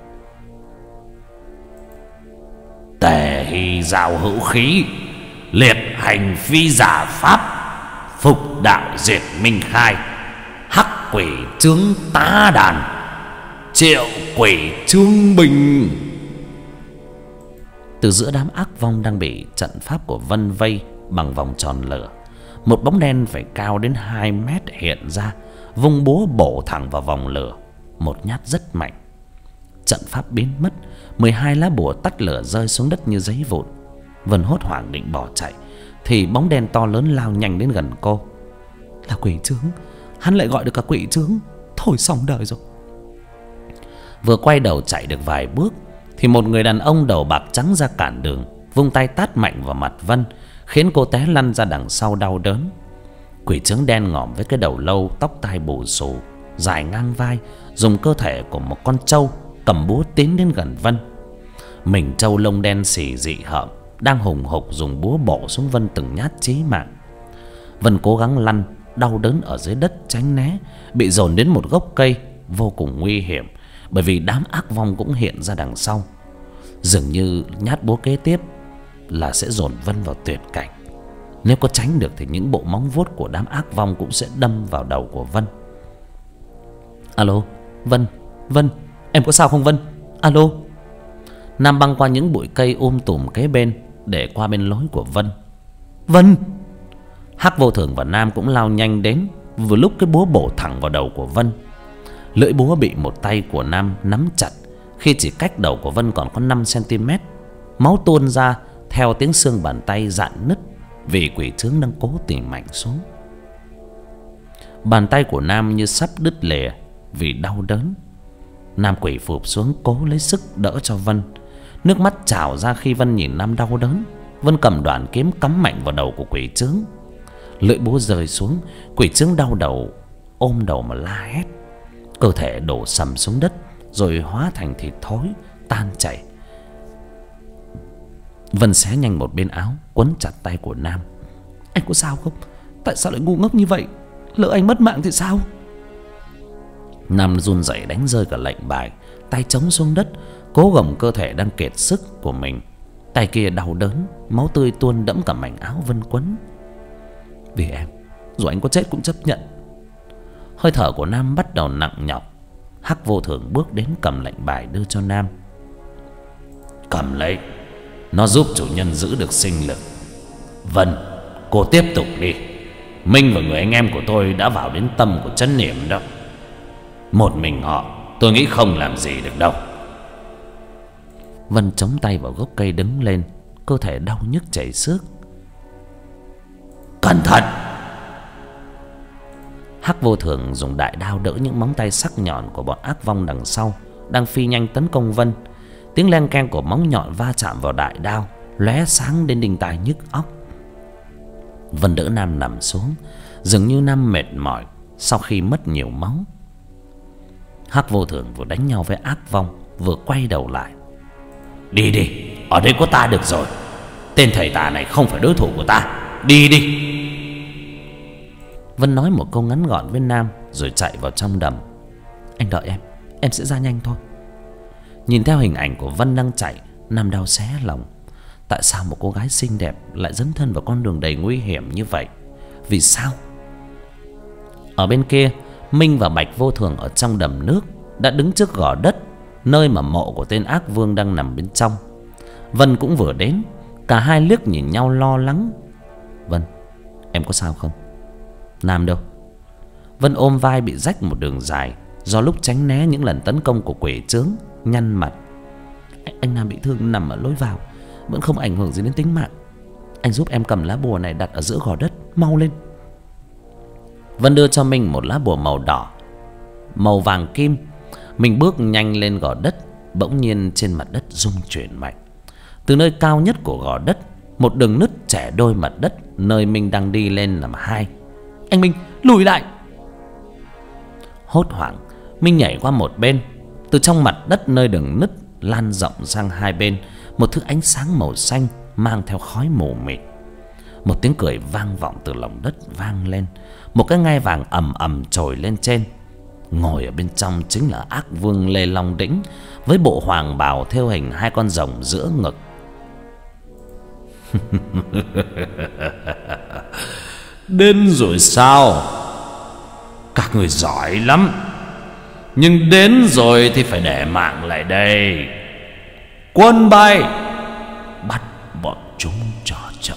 Tề hy giao hữu khí, liệt hành phi giả pháp, phục đạo diệt minh khai, hắc quỷ chướng tá đàn, triệu quỷ trương bình. Từ giữa đám ác vong đang bị trận pháp của Vân vây bằng vòng tròn lửa, một bóng đen phải cao đến 2 mét hiện ra, vung búa bổ thẳng vào vòng lửa, một nhát rất mạnh. Trận pháp biến mất, 12 lá bùa tắt lửa rơi xuống đất như giấy vụn. Vân hốt hoảng định bỏ chạy thì bóng đen to lớn lao nhanh đến gần cô. Là quỷ trướng, hắn lại gọi được cả quỷ trướng. Thôi xong đời rồi. Vừa quay đầu chạy được vài bước thì một người đàn ông đầu bạc trắng ra cản đường, vung tay tát mạnh vào mặt Vân, khiến cô té lăn ra đằng sau đau đớn. Quỷ trướng đen ngòm với cái đầu lâu, tóc tai bù xù, dài ngang vai, dùng cơ thể của một con trâu cầm búa tiến đến gần Vân. Mình trâu lông đen xì dị hợm đang hùng hục dùng búa bổ xuống Vân từng nhát chí mạng. Vân cố gắng lăn, đau đớn ở dưới đất tránh né, bị dồn đến một gốc cây vô cùng nguy hiểm, bởi vì đám ác vong cũng hiện ra đằng sau. Dường như nhát búa kế tiếp là sẽ dồn Vân vào tuyệt cảnh. Nếu có tránh được thì những bộ móng vuốt của đám ác vong cũng sẽ đâm vào đầu của Vân. Alo, Vân, em có sao không Vân? Alo. Nam băng qua những bụi cây tùm kế bên để qua bên lối của Vân. Hắc Vô Thường và Nam cũng lao nhanh đến, vừa lúc cái búa bổ thẳng vào đầu của Vân. Lưỡi búa bị một tay của Nam nắm chặt khi chỉ cách đầu của Vân còn có 5 cm. Máu tuôn ra theo tiếng xương bàn tay rạn nứt vì quỷ trướng đang cố tìm mạnh xuống. Bàn tay của Nam như sắp đứt lìa vì đau đớn. Nam quỷ phụp xuống cố lấy sức đỡ cho Vân. Nước mắt trào ra khi Vân nhìn Nam đau đớn. Vân cầm đoạn kiếm cắm mạnh vào đầu của quỷ trướng. Lưỡi búa rơi xuống, quỷ trướng đau đầu ôm đầu mà la hét. Cơ thể đổ sầm xuống đất rồi hóa thành thịt thối tan chảy. Vân xé nhanh một bên áo quấn chặt tay của Nam. Anh có sao không? Tại sao lại ngu ngốc như vậy? Lỡ anh mất mạng thì sao? Nam run rẩy đánh rơi cả lệnh bài, tay chống xuống đất, cố gồng cơ thể đang kiệt sức của mình. Tay kia đau đớn, máu tươi tuôn đẫm cả mảnh áo Vân quấn. Vì em, dù anh có chết cũng chấp nhận. Hơi thở của Nam bắt đầu nặng nhọc. Hắc Vô Thường bước đến cầm lệnh bài đưa cho Nam. Cầm lấy, nó giúp chủ nhân giữ được sinh lực. Vân, cô tiếp tục đi. Minh và người anh em của tôi đã vào đến tâm của chấn niệm đó. Một mình họ tôi nghĩ không làm gì được đâu. Vân chống tay vào gốc cây đứng lên, cơ thể đau nhức chảy xước. Cẩn thận! Hắc Vô Thường dùng đại đao đỡ những móng tay sắc nhọn của bọn ác vong đằng sau đang phi nhanh tấn công Vân. Tiếng len keng của móng nhọn va chạm vào đại đao lóe sáng đến đinh tai nhức óc. Vân đỡ Nam nằm xuống, dường như Nam mệt mỏi sau khi mất nhiều máu. Hắc Vô Thường vừa đánh nhau với ác vong vừa quay đầu lại. Đi đi, ở đây có ta được rồi. Tên thầy tà này không phải đối thủ của ta. Đi đi. Vân nói một câu ngắn gọn với Nam rồi chạy vào trong đầm. Anh đợi em sẽ ra nhanh thôi. Nhìn theo hình ảnh của Vân đang chạy, Nam đau xé lòng. Tại sao một cô gái xinh đẹp lại dấn thân vào con đường đầy nguy hiểm như vậy? Vì sao? Ở bên kia, Minh và Bạch Vô Thường ở trong đầm nước đã đứng trước gò đất, nơi mà mộ của tên ác vương đang nằm bên trong. Vân cũng vừa đến. Cả hai liếc nhìn nhau lo lắng. Vân, em có sao không? Nam đâu? Vân ôm vai bị rách một đường dài, do lúc tránh né những lần tấn công của quỷ chướng, nhăn mặt. Anh Nam bị thương nằm ở lối vào, vẫn không ảnh hưởng gì đến tính mạng. Anh giúp em cầm lá bùa này đặt ở giữa gò đất, mau lên. Vân đưa cho mình một lá bùa màu đỏ, màu vàng kim. Mình bước nhanh lên gò đất. Bỗng nhiên trên mặt đất rung chuyển mạnh. Từ nơi cao nhất của gò đất, một đường nứt chẻ đôi mặt đất nơi mình đang đi lên làm hai. Anh Minh, lùi lại! Hốt hoảng, Minh nhảy qua một bên. Từ trong mặt đất nơi đường nứt lan rộng sang hai bên, một thứ ánh sáng màu xanh mang theo khói mù mịt. Một tiếng cười vang vọng từ lòng đất vang lên. Một cái ngai vàng ầm ầm trồi lên trên. Ngồi ở bên trong chính là ác vương Lê Long Đĩnh, với bộ hoàng bào thêu hình hai con rồng giữa ngực. Đến rồi sao? Các người giỏi lắm, nhưng đến rồi thì phải để mạng lại đây. Quân bay, bắt bọn chúng cho chấm.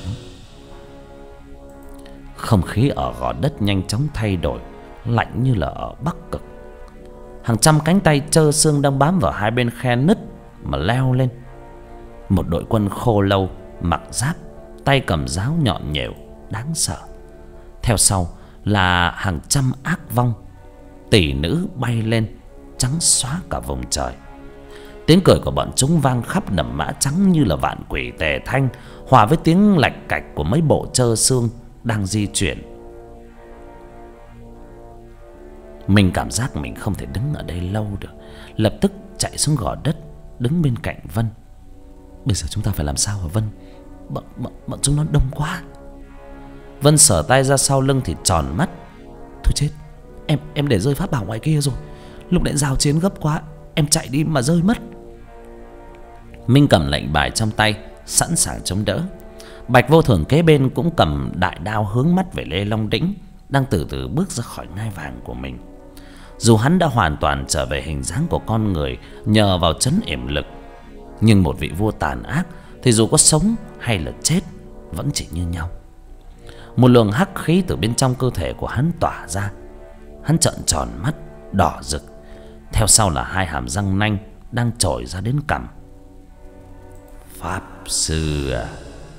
Không khí ở gò đất nhanh chóng thay đổi, lạnh như là ở Bắc Cực. Hàng trăm cánh tay trơ xương đang bám vào hai bên khe nứt mà leo lên. Một đội quân khô lâu mặc giáp, tay cầm giáo nhọn nhều đáng sợ. Theo sau là hàng trăm ác vong, tỷ nữ bay lên trắng xóa cả vùng trời. Tiếng cười của bọn chúng vang khắp đầm mã trắng như là vạn quỷ tề thanh, hòa với tiếng lạch cạch của mấy bộ trơ xương đang di chuyển. Mình cảm giác mình không thể đứng ở đây lâu được, lập tức chạy xuống gò đất, đứng bên cạnh Vân. Bây giờ chúng ta phải làm sao hả Vân? Bọn chúng nó đông quá. Vân sờ tay ra sau lưng thì tròn mắt. Thôi chết, em để rơi pháp bảo ngoài kia rồi. Lúc nãy giao chiến gấp quá, em chạy đi mà rơi mất. Minh cầm lệnh bài trong tay, sẵn sàng chống đỡ. Bạch Vô Thường kế bên cũng cầm đại đao hướng mắt về Lê Long Đĩnh, đang từ từ bước ra khỏi ngai vàng của mình. Dù hắn đã hoàn toàn trở về hình dáng của con người nhờ vào trấn yểm lực, nhưng một vị vua tàn ác thì dù có sống hay là chết vẫn chỉ như nhau. Một luồng hắc khí từ bên trong cơ thể của hắn tỏa ra. Hắn trợn tròn mắt đỏ rực, theo sau là hai hàm răng nanh đang trồi ra đến cằm. Pháp sư à?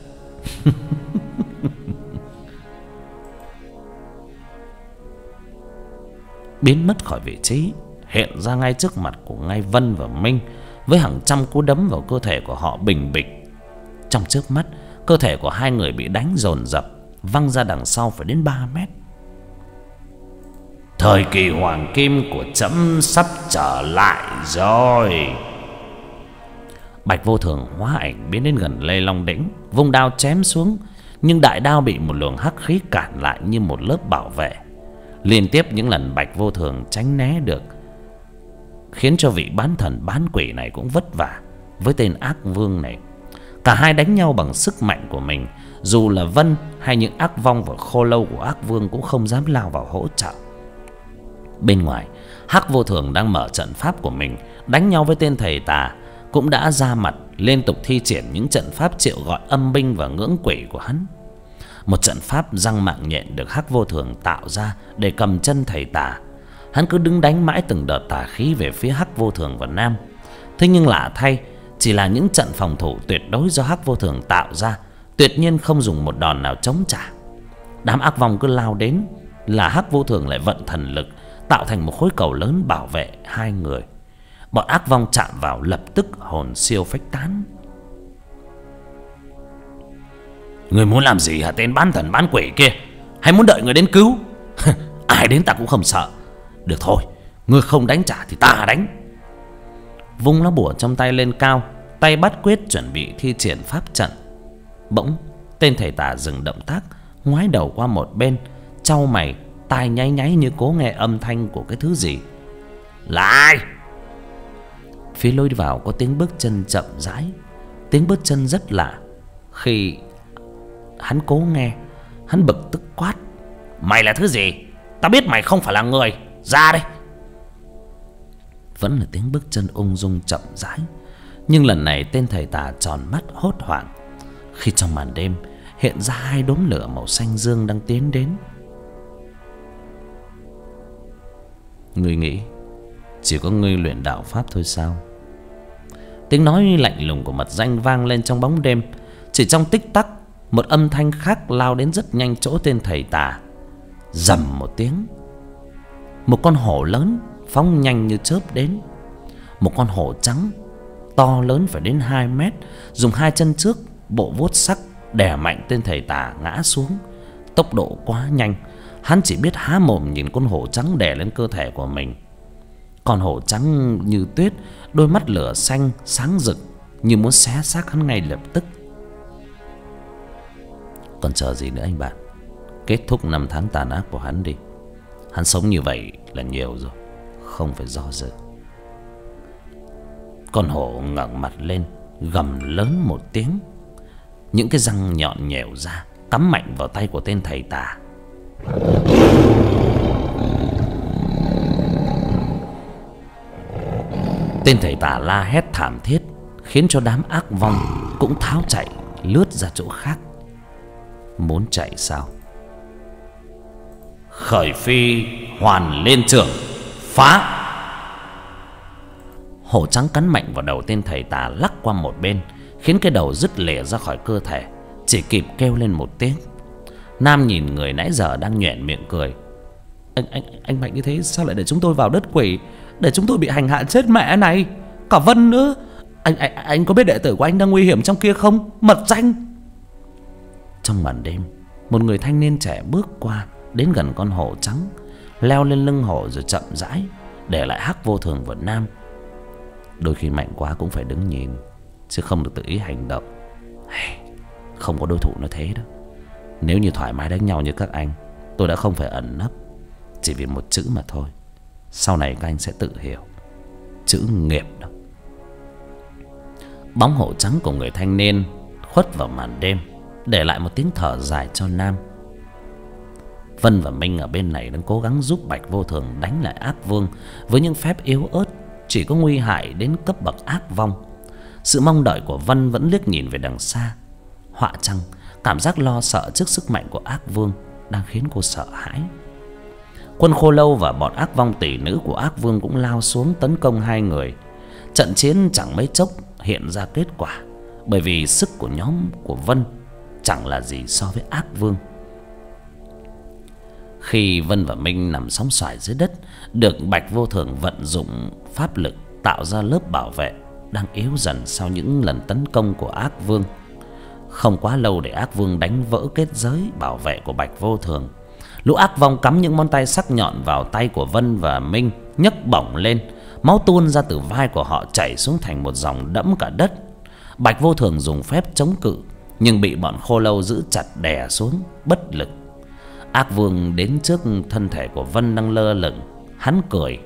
Biến mất khỏi vị trí, hiện ra ngay trước mặt của ngay Vân và Minh, với hàng trăm cú đấm vào cơ thể của họ bình bịch. Trong chớp mắt, cơ thể của hai người bị đánh dồn dập, văng ra đằng sau phải đến 3 mét. Thời kỳ hoàng kim của trẫm sắp trở lại rồi. Bạch Vô Thường hóa ảnh biến đến gần Lê Long Đĩnh, vung đao chém xuống, nhưng đại đao bị một luồng hắc khí cản lại như một lớp bảo vệ. Liên tiếp những lần Bạch Vô Thường tránh né được, khiến cho vị bán thần bán quỷ này cũng vất vả với tên ác vương này. Cả hai đánh nhau bằng sức mạnh của mình, dù là Vân hay những ác vong và khô lâu của ác vương cũng không dám lao vào hỗ trợ. Bên ngoài, Hắc Vô Thường đang mở trận pháp của mình đánh nhau với tên thầy tà, cũng đã ra mặt liên tục thi triển những trận pháp triệu gọi âm binh và ngưỡng quỷ của hắn. Một trận pháp răng mạng nhện được Hắc Vô Thường tạo ra để cầm chân thầy tà. Hắn cứ đứng đánh mãi từng đợt tà khí về phía Hắc Vô Thường và Nam. Thế nhưng lạ thay, chỉ là những trận phòng thủ tuyệt đối do Hắc Vô Thường tạo ra, tuyệt nhiên không dùng một đòn nào chống trả. Đám ác vong cứ lao đến là Hắc Vô Thường lại vận thần lực tạo thành một khối cầu lớn bảo vệ hai người. Bọn ác vong chạm vào lập tức hồn siêu phách tán. Người muốn làm gì hả tên bán thần bán quỷ kia? Hay muốn đợi người đến cứu? Ai đến ta cũng không sợ. Được thôi, ngươi không đánh trả thì ta đánh. Vung lá bùa trong tay lên cao, tay bắt quyết chuẩn bị thi triển pháp trận. Bỗng tên thầy tà dừng động tác, ngoái đầu qua một bên, chau mày, tai nháy nháy như cố nghe âm thanh của cái thứ gì. Là ai? Phía lối vào có tiếng bước chân chậm rãi, tiếng bước chân rất lạ. Khi hắn cố nghe, hắn bực tức quát: Mày là thứ gì? Ta biết mày không phải là người, ra đây. Vẫn là tiếng bước chân ung dung chậm rãi, nhưng lần này tên thầy tà tròn mắt hốt hoảng khi trong màn đêm hiện ra hai đốm lửa màu xanh dương đang tiến đến. Người nghĩ Chỉ có ngươi luyện đạo pháp thôi sao? Tiếng nói lạnh lùng của Mật Danh vang lên trong bóng đêm. Chỉ trong tích tắc, một âm thanh khác lao đến rất nhanh chỗ tên thầy tà. Rầm một tiếng, một con hổ lớn phóng nhanh như chớp đến. Một con hổ trắng to lớn phải đến 2 mét, dùng 2 chân trước bộ vuốt sắc đè mạnh tên thầy tà ngã xuống. Tốc độ quá nhanh, hắn chỉ biết há mồm nhìn con hổ trắng đè lên cơ thể của mình. Con hổ trắng như tuyết, đôi mắt lửa xanh sáng rực như muốn xé xác hắn ngay lập tức. Còn chờ gì nữa anh bạn? Kết thúc năm tháng tàn ác của hắn đi. Hắn sống như vậy là nhiều rồi, không phải do dự. Con hổ ngẩng mặt lên, gầm lớn một tiếng. Những cái răng nhọn nhèo ra, cắm mạnh vào tay của tên thầy tà. Tên thầy tà la hét thảm thiết, khiến cho đám ác vong cũng tháo chạy, lướt ra chỗ khác. Muốn chạy sao? Khởi phi hoàn lên trưởng, phá! Hổ trắng cắn mạnh vào đầu tên thầy tà, lắc qua một bên, khiến cái đầu rứt lìa ra khỏi cơ thể, chỉ kịp kêu lên một tiếng. Nam nhìn người nãy giờ đang nhoẻn miệng cười. Anh mạnh như thế sao lại để chúng tôi vào đất quỷ, để chúng tôi bị hành hạ chết mẹ này, cả Vân nữa. Anh có biết đệ tử của anh đang nguy hiểm trong kia không, Mật Danh? Trong màn đêm, một người thanh niên trẻ bước qua, đến gần con hổ trắng, leo lên lưng hổ rồi chậm rãi để lại Hắc Vô Thường và Nam. Đôi khi mạnh quá cũng phải đứng nhìn, chứ không được tự ý hành động. Không có đối thủ nó thế đó. Nếu như thoải mái đánh nhau như các anh, tôi đã không phải ẩn nấp chỉ vì một chữ mà thôi. Sau này các anh sẽ tự hiểu, chữ nghiệp đó. Bóng hổ trắng của người thanh niên khuất vào màn đêm, để lại một tiếng thở dài cho Nam. Vân và Minh ở bên này đang cố gắng giúp Bạch Vô Thường đánh lại ác vương với những phép yếu ớt, chỉ có nguy hại đến cấp bậc ác vong. Sự mong đợi của Vân vẫn liếc nhìn về đằng xa. Họa chăng cảm giác lo sợ trước sức mạnh của ác vương đang khiến cô sợ hãi. Quân Khô Lâu và bọn ác vong tỷ nữ của ác vương cũng lao xuống tấn công hai người. Trận chiến chẳng mấy chốc hiện ra kết quả, bởi vì sức của nhóm của Vân chẳng là gì so với ác vương. Khi Vân và Minh nằm sóng xoài dưới đất, được Bạch Vô Thường vận dụng pháp lực tạo ra lớp bảo vệ đang yếu dần sau những lần tấn công của ác vương. Không quá lâu để ác vương đánh vỡ kết giới bảo vệ của Bạch Vô Thường. Lũ ác vong cắm những ngón tay sắc nhọn vào tay của Vân và Minh, nhấc bổng lên, máu tuôn ra từ vai của họ chảy xuống thành một dòng đẫm cả đất. Bạch Vô Thường dùng phép chống cự, nhưng bị bọn Khô Lâu giữ chặt đè xuống, bất lực. Ác vương đến trước thân thể của Vân đang lơ lửng, hắn cười.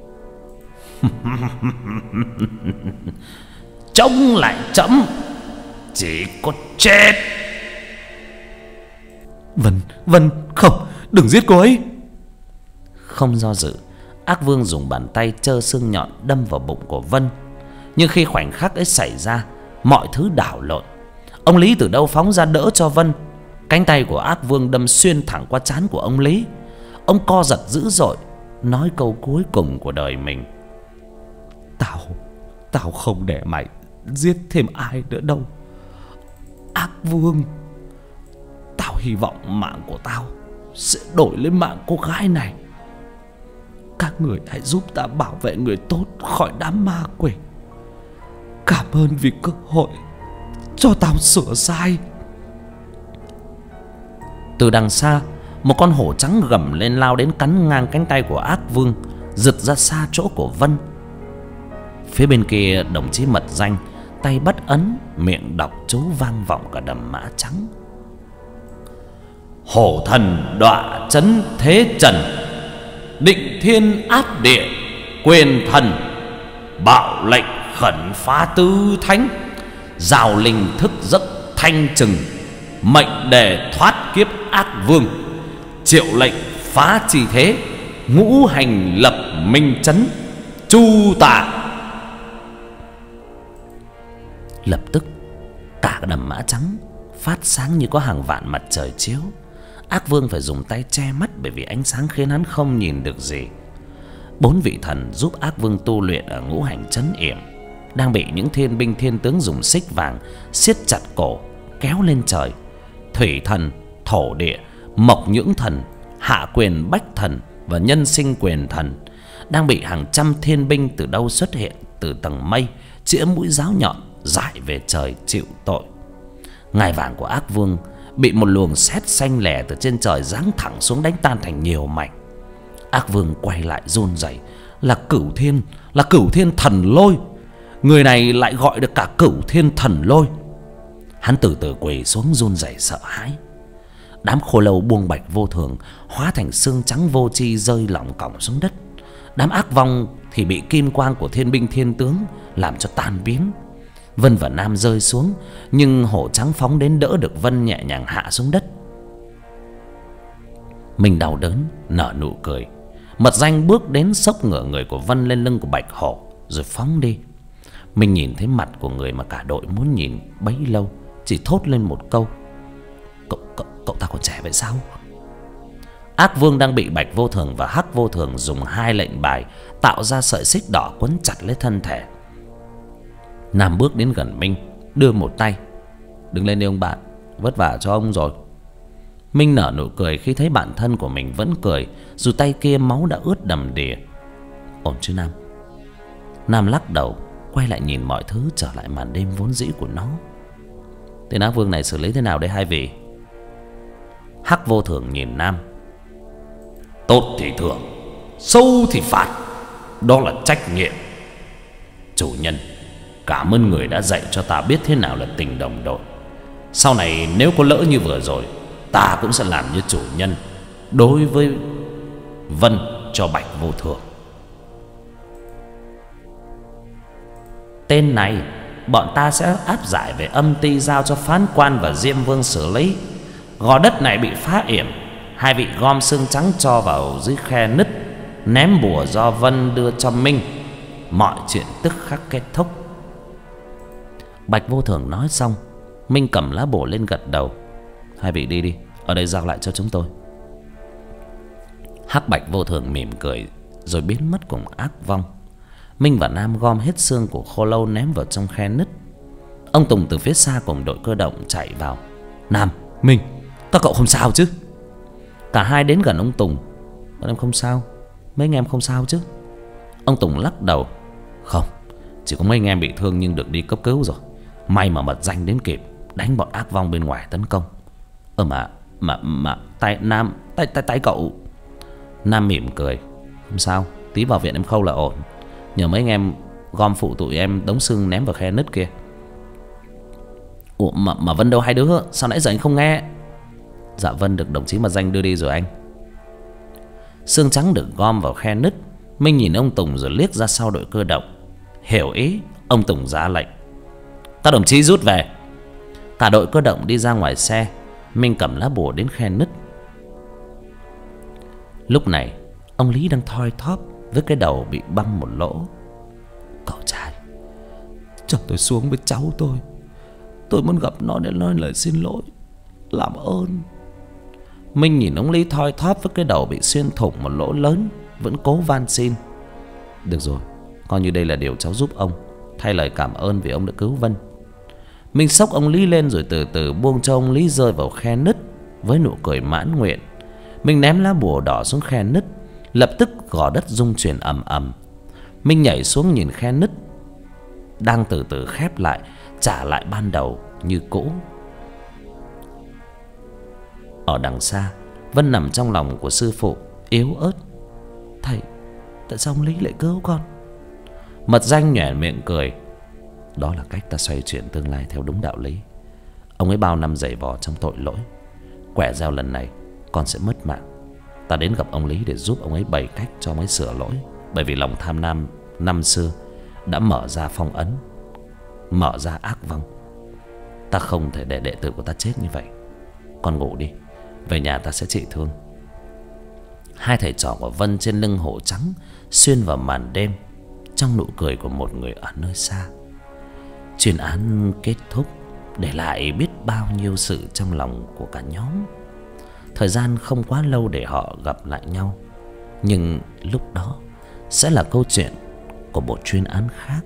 Chống lại chấm, chỉ có chết. Vân, không, đừng giết cô ấy. Không do dự, ác vương dùng bàn tay trơ xương nhọn đâm vào bụng của Vân. Nhưng khi khoảnh khắc ấy xảy ra, mọi thứ đảo lộn. Ông Lý từ đâu phóng ra đỡ cho Vân. Cánh tay của ác vương đâm xuyên thẳng qua trán của ông Lý. Ông co giật dữ dội, nói câu cuối cùng của đời mình. Tao không để mày giết thêm ai nữa đâu, ác vương. Tao hy vọng mạng của tao sẽ đổi lấy mạng cô gái này. Các người hãy giúp ta bảo vệ người tốt khỏi đám ma quỷ. Cảm ơn vì cơ hội cho tao sửa sai. Từ đằng xa, một con hổ trắng gầm lên lao đến cắn ngang cánh tay của ác vương, giật ra xa chỗ của Vân. Phía bên kia, đồng chí Mật Danh tay bắt ấn, miệng đọc chú vang vọng cả đầm Mã Trắng. Hổ thần đọa chấn thế trần, định thiên áp địa, quyền thần bạo lệnh khẩn phá tứ thánh, giao linh thức giấc thanh trừng, mệnh đề thoát kiếp ác vương, triệu lệnh phá chi thế, ngũ hành lập minh chấn, chu tạ. Lập tức cả đầm Mã Trắng phát sáng như có hàng vạn mặt trời chiếu. Ác vương phải dùng tay che mắt, bởi vì ánh sáng khiến hắn không nhìn được gì. 4 vị thần giúp Ác Vương tu luyện ở ngũ hành trấn yểm đang bị những thiên binh thiên tướng dùng xích vàng siết chặt cổ kéo lên trời. Thủy thần, thổ địa, mộc nhưỡng thần, hạ quyền bách thần và nhân sinh quyền thần đang bị hàng trăm thiên binh từ đâu xuất hiện từ tầng mây, chĩa mũi giáo nhọn dại về trời chịu tội. Ngai vàng của Ác Vương bị một luồng sét xanh lẻ từ trên trời giáng thẳng xuống đánh tan thành nhiều mảnh. Ác Vương quay lại run rẩy, là Cửu Thiên thần lôi. Người này lại gọi được cả Cửu Thiên thần lôi. Hắn từ từ quỳ xuống run rẩy sợ hãi. Đám khô lâu buông bạch vô thường hóa thành xương trắng vô tri rơi lỏng cỏng xuống đất. Đám ác vong thì bị kim quang của thiên binh thiên tướng làm cho tan biến. Vân và Nam rơi xuống, nhưng hổ trắng phóng đến đỡ được Vân nhẹ nhàng hạ xuống đất. Mình đau đớn nở nụ cười. Mật Danh bước đến xốc ngửa người của Vân lên lưng của bạch hổ rồi phóng đi. Mình nhìn thấy mặt của người mà cả đội muốn nhìn bấy lâu, chỉ thốt lên một câu: Cậu ta còn trẻ vậy sao? Ác Vương đang bị Bạch Vô Thường và Hắc Vô Thường dùng 2 lệnh bài tạo ra sợi xích đỏ quấn chặt lấy thân thể. Nam bước đến gần Minh, đưa một tay: "Đứng lên đi ông bạn, vất vả cho ông rồi." Minh nở nụ cười khi thấy bạn thân của mình vẫn cười, dù tay kia máu đã ướt đầm đìa. "Ổn chứ Nam?" Nam lắc đầu, quay lại nhìn mọi thứ trở lại màn đêm vốn dĩ của nó. "Tên Ác Vương này xử lý thế nào đây hai vị?" Hắc Vô Thường nhìn Nam: "Tốt thì thưởng, sâu thì phạt, đó là trách nhiệm. Chủ nhân, cảm ơn người đã dạy cho ta biết thế nào là tình đồng đội. Sau này nếu có lỡ như vừa rồi, ta cũng sẽ làm như chủ nhân đối với Vân cho Bạch Vô Thường." "Tên này bọn ta sẽ áp giải về Âm Ti giao cho Phán Quan và Diêm Vương xử lý. Gò đất này bị phá yểm, hai vị gom xương trắng cho vào dưới khe nứt, ném bùa do Vân đưa cho Minh. Mọi chuyện tức khắc kết thúc." Bạch Vô Thường nói xong, Minh cầm lá bùa lên gật đầu: "Hai vị đi đi, ở đây giao lại cho chúng tôi." Hắc Bạch Vô Thường mỉm cười rồi biến mất cùng ác vong. Minh và Nam gom hết xương của khô lâu ném vào trong khe nứt. Ông Tùng từ phía xa cùng đội cơ động chạy vào: "Nam, Minh, các cậu không sao chứ?" Cả hai đến gần ông Tùng: "Bọn em không sao, mấy anh em không sao chứ?" Ông Tùng lắc đầu: "Không, chỉ có mấy anh em bị thương nhưng được đi cấp cứu rồi. May mà Mật Danh đến kịp, đánh bọn ác vong bên ngoài tấn công." Mà tay Nam, tay cậu." Nam mỉm cười: "Không sao, tí vào viện em khâu là ổn. Nhờ mấy anh em gom phụ tụi em đống xương ném vào khe nứt kia." "Ủa mà Vân đâu hai đứa, sao nãy giờ anh không nghe?" "Dạ Vân được đồng chí Mật Danh đưa đi rồi anh." Xương trắng được gom vào khe nứt. Minh nhìn ông Tùng rồi liếc ra sau đội cơ động. Hiểu ý, ông Tùng ra lệnh: "Các đồng chí rút về." Cả đội cơ động đi ra ngoài xe. Minh cầm lá bùa đến khe nứt. Lúc này ông Lý đang thoi thóp với cái đầu bị băng một lỗ. "Cậu trai, cho tôi xuống với cháu tôi muốn gặp nó để nói lời xin lỗi, làm ơn." Minh nhìn ông Lý thoi thóp với cái đầu bị xuyên thủng một lỗ lớn, vẫn cố van xin: "Được rồi, coi như đây là điều cháu giúp ông, thay lời cảm ơn vì ông đã cứu Vân." Minh xốc ông Lý lên rồi từ từ buông cho ông Lý rơi vào khe nứt với nụ cười mãn nguyện. Minh ném lá bùa đỏ xuống khe nứt, lập tức gò đất rung chuyển ầm ầm. Minh nhảy xuống nhìn khe nứt đang từ từ khép lại, trả lại ban đầu như cũ. Ở đằng xa, Vân nằm trong lòng của sư phụ, yếu ớt: "Thầy, tại sao ông Lý lại cứu con?" Mật Danh nhoẻn miệng cười: "Đó là cách ta xoay chuyển tương lai theo đúng đạo lý. Ông ấy bao năm giày vò trong tội lỗi, quẻ gieo lần này con sẽ mất mạng. Ta đến gặp ông Lý để giúp ông ấy bày cách cho ông ấy sửa lỗi. Bởi vì lòng tham lam năm xưa đã mở ra phong ấn, mở ra ác vong. Ta không thể để đệ tử của ta chết như vậy. Con ngủ đi, về nhà ta sẽ trị thương." Hai thầy trò của Vân trên lưng hổ trắng xuyên vào màn đêm trong nụ cười của một người ở nơi xa. Chuyên án kết thúc, để lại biết bao nhiêu sự trong lòng của cả nhóm. Thời gian không quá lâu để họ gặp lại nhau, nhưng lúc đó sẽ là câu chuyện của một chuyên án khác.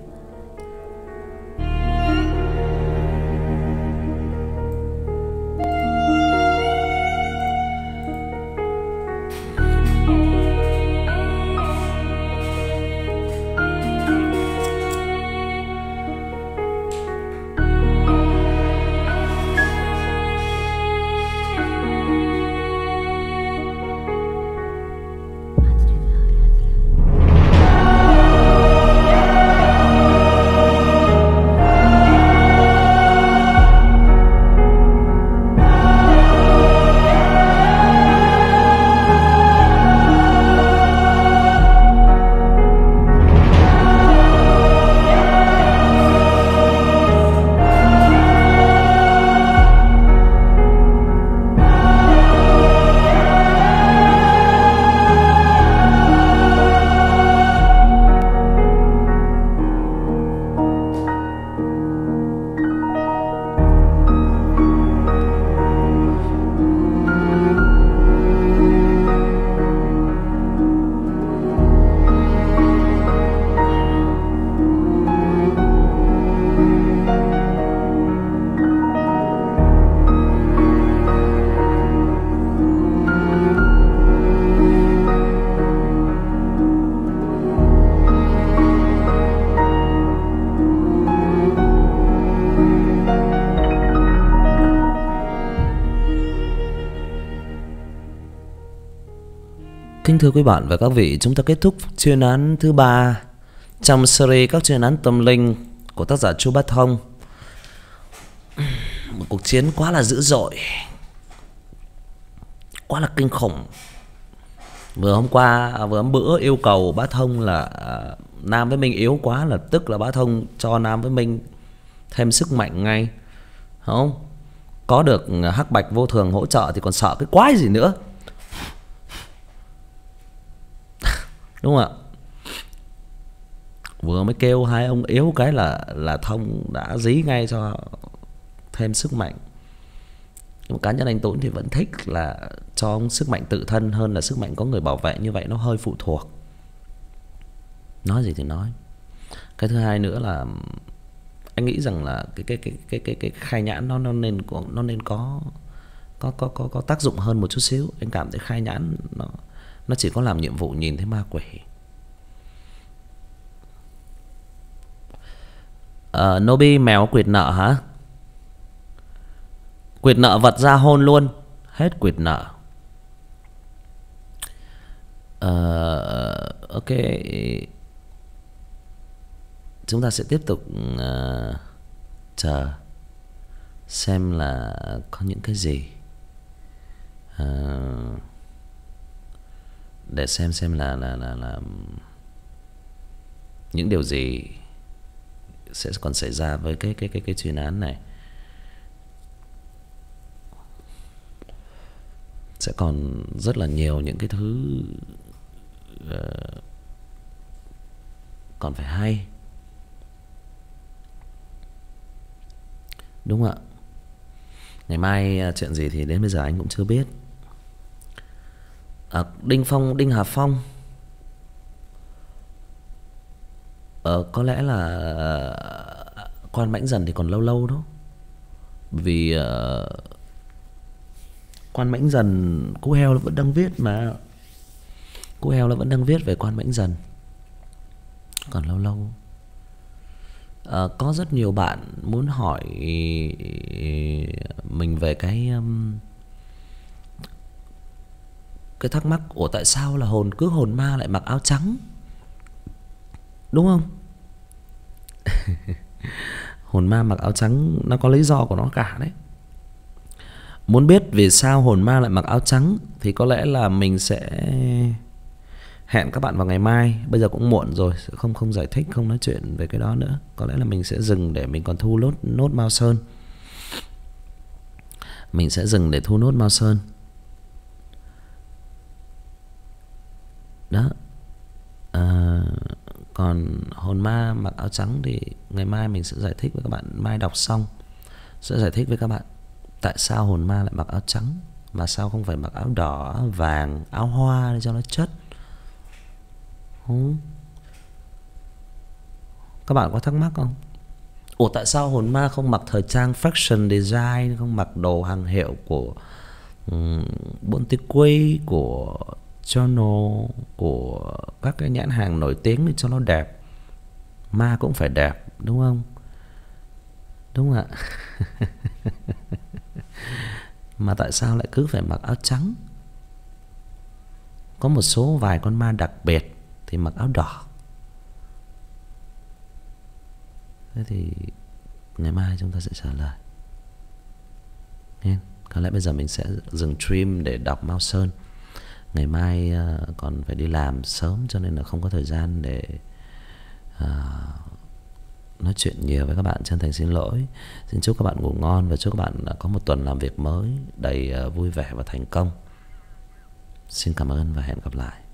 Kính thưa quý bạn và các vị, chúng ta kết thúc chuyên án thứ 3 trong series các chuyên án tâm linh của tác giả Chu Bá Thông. Một cuộc chiến quá là dữ dội, quá là kinh khủng. Vừa hôm bữa yêu cầu Bá Thông là Nam với Minh yếu quá, là tức là Bá Thông cho Nam với Minh thêm sức mạnh ngay, không? Có được Hắc Bạch Vô Thường hỗ trợ thì còn sợ cái quái gì nữa, đúng không ạ? Vừa mới kêu hai ông yếu cái là Thông đã dí ngay cho thêm sức mạnh. Nhưng cá nhân anh Tuấn thì vẫn thích là cho ông sức mạnh tự thân hơn là sức mạnh có người bảo vệ, như vậy nó hơi phụ thuộc. Nói gì thì nói. Cái thứ hai nữa là anh nghĩ rằng là cái khai nhãn nó nên có tác dụng hơn một chút xíu. Anh cảm thấy khai nhãn nó chỉ có làm nhiệm vụ nhìn thấy ma quỷ. Nobi mèo quỵt nợ hả? Quỵt nợ vật ra hôn luôn, hết quỵt nợ. Ok, chúng ta sẽ tiếp tục chờ xem là có những cái gì, để xem là những điều gì sẽ còn xảy ra với cái chuyên án này. Sẽ còn rất là nhiều những cái thứ còn phải hay, đúng không ạ? Ngày mai chuyện gì thì đến bây giờ anh cũng chưa biết. Đinh Hà Phong có lẽ là Quan Mãnh Dần thì còn lâu đó. Vì Quan Mãnh Dần, Cú Heo nó vẫn đang viết mà. Cú Heo nó vẫn đang viết về Quan Mãnh Dần, còn lâu. Có rất nhiều bạn muốn hỏi mình về cái thắc mắc, ủa tại sao là hồn ma lại mặc áo trắng, đúng không? Hồn ma mặc áo trắng nó có lý do của nó cả đấy. Muốn biết vì sao hồn ma lại mặc áo trắng thì có lẽ là mình sẽ hẹn các bạn vào ngày mai. Bây giờ cũng muộn rồi, sẽ không giải thích, không nói chuyện về cái đó nữa. Có lẽ là mình sẽ dừng để mình còn thu nốt Mao Sơn. Mình sẽ dừng để thu nốt Mao Sơn. Đó. Còn hồn ma mặc áo trắng thì ngày mai mình sẽ giải thích với các bạn. Mai đọc xong sẽ giải thích với các bạn tại sao hồn ma lại mặc áo trắng, mà sao không phải mặc áo đỏ, áo vàng, áo hoa để cho nó chất. Các bạn có thắc mắc không? Ủa tại sao hồn ma không mặc thời trang fashion design, không mặc đồ hàng hiệu của Bonteque, của Chanel, của các cái nhãn hàng nổi tiếng để cho nó đẹp? Ma cũng phải đẹp đúng không? Đúng không ạ? Mà tại sao lại cứ phải mặc áo trắng? Có một số vài con ma đặc biệt thì mặc áo đỏ. Thế thì ngày mai chúng ta sẽ trả lời. Có lẽ bây giờ mình sẽ dừng stream để đọc Mao Sơn. Ngày mai còn phải đi làm sớm cho nên là không có thời gian để nói chuyện nhiều với các bạn. Chân thành xin lỗi. Xin chúc các bạn ngủ ngon và chúc các bạn có một tuần làm việc mới đầy vui vẻ và thành công. Xin cảm ơn và hẹn gặp lại.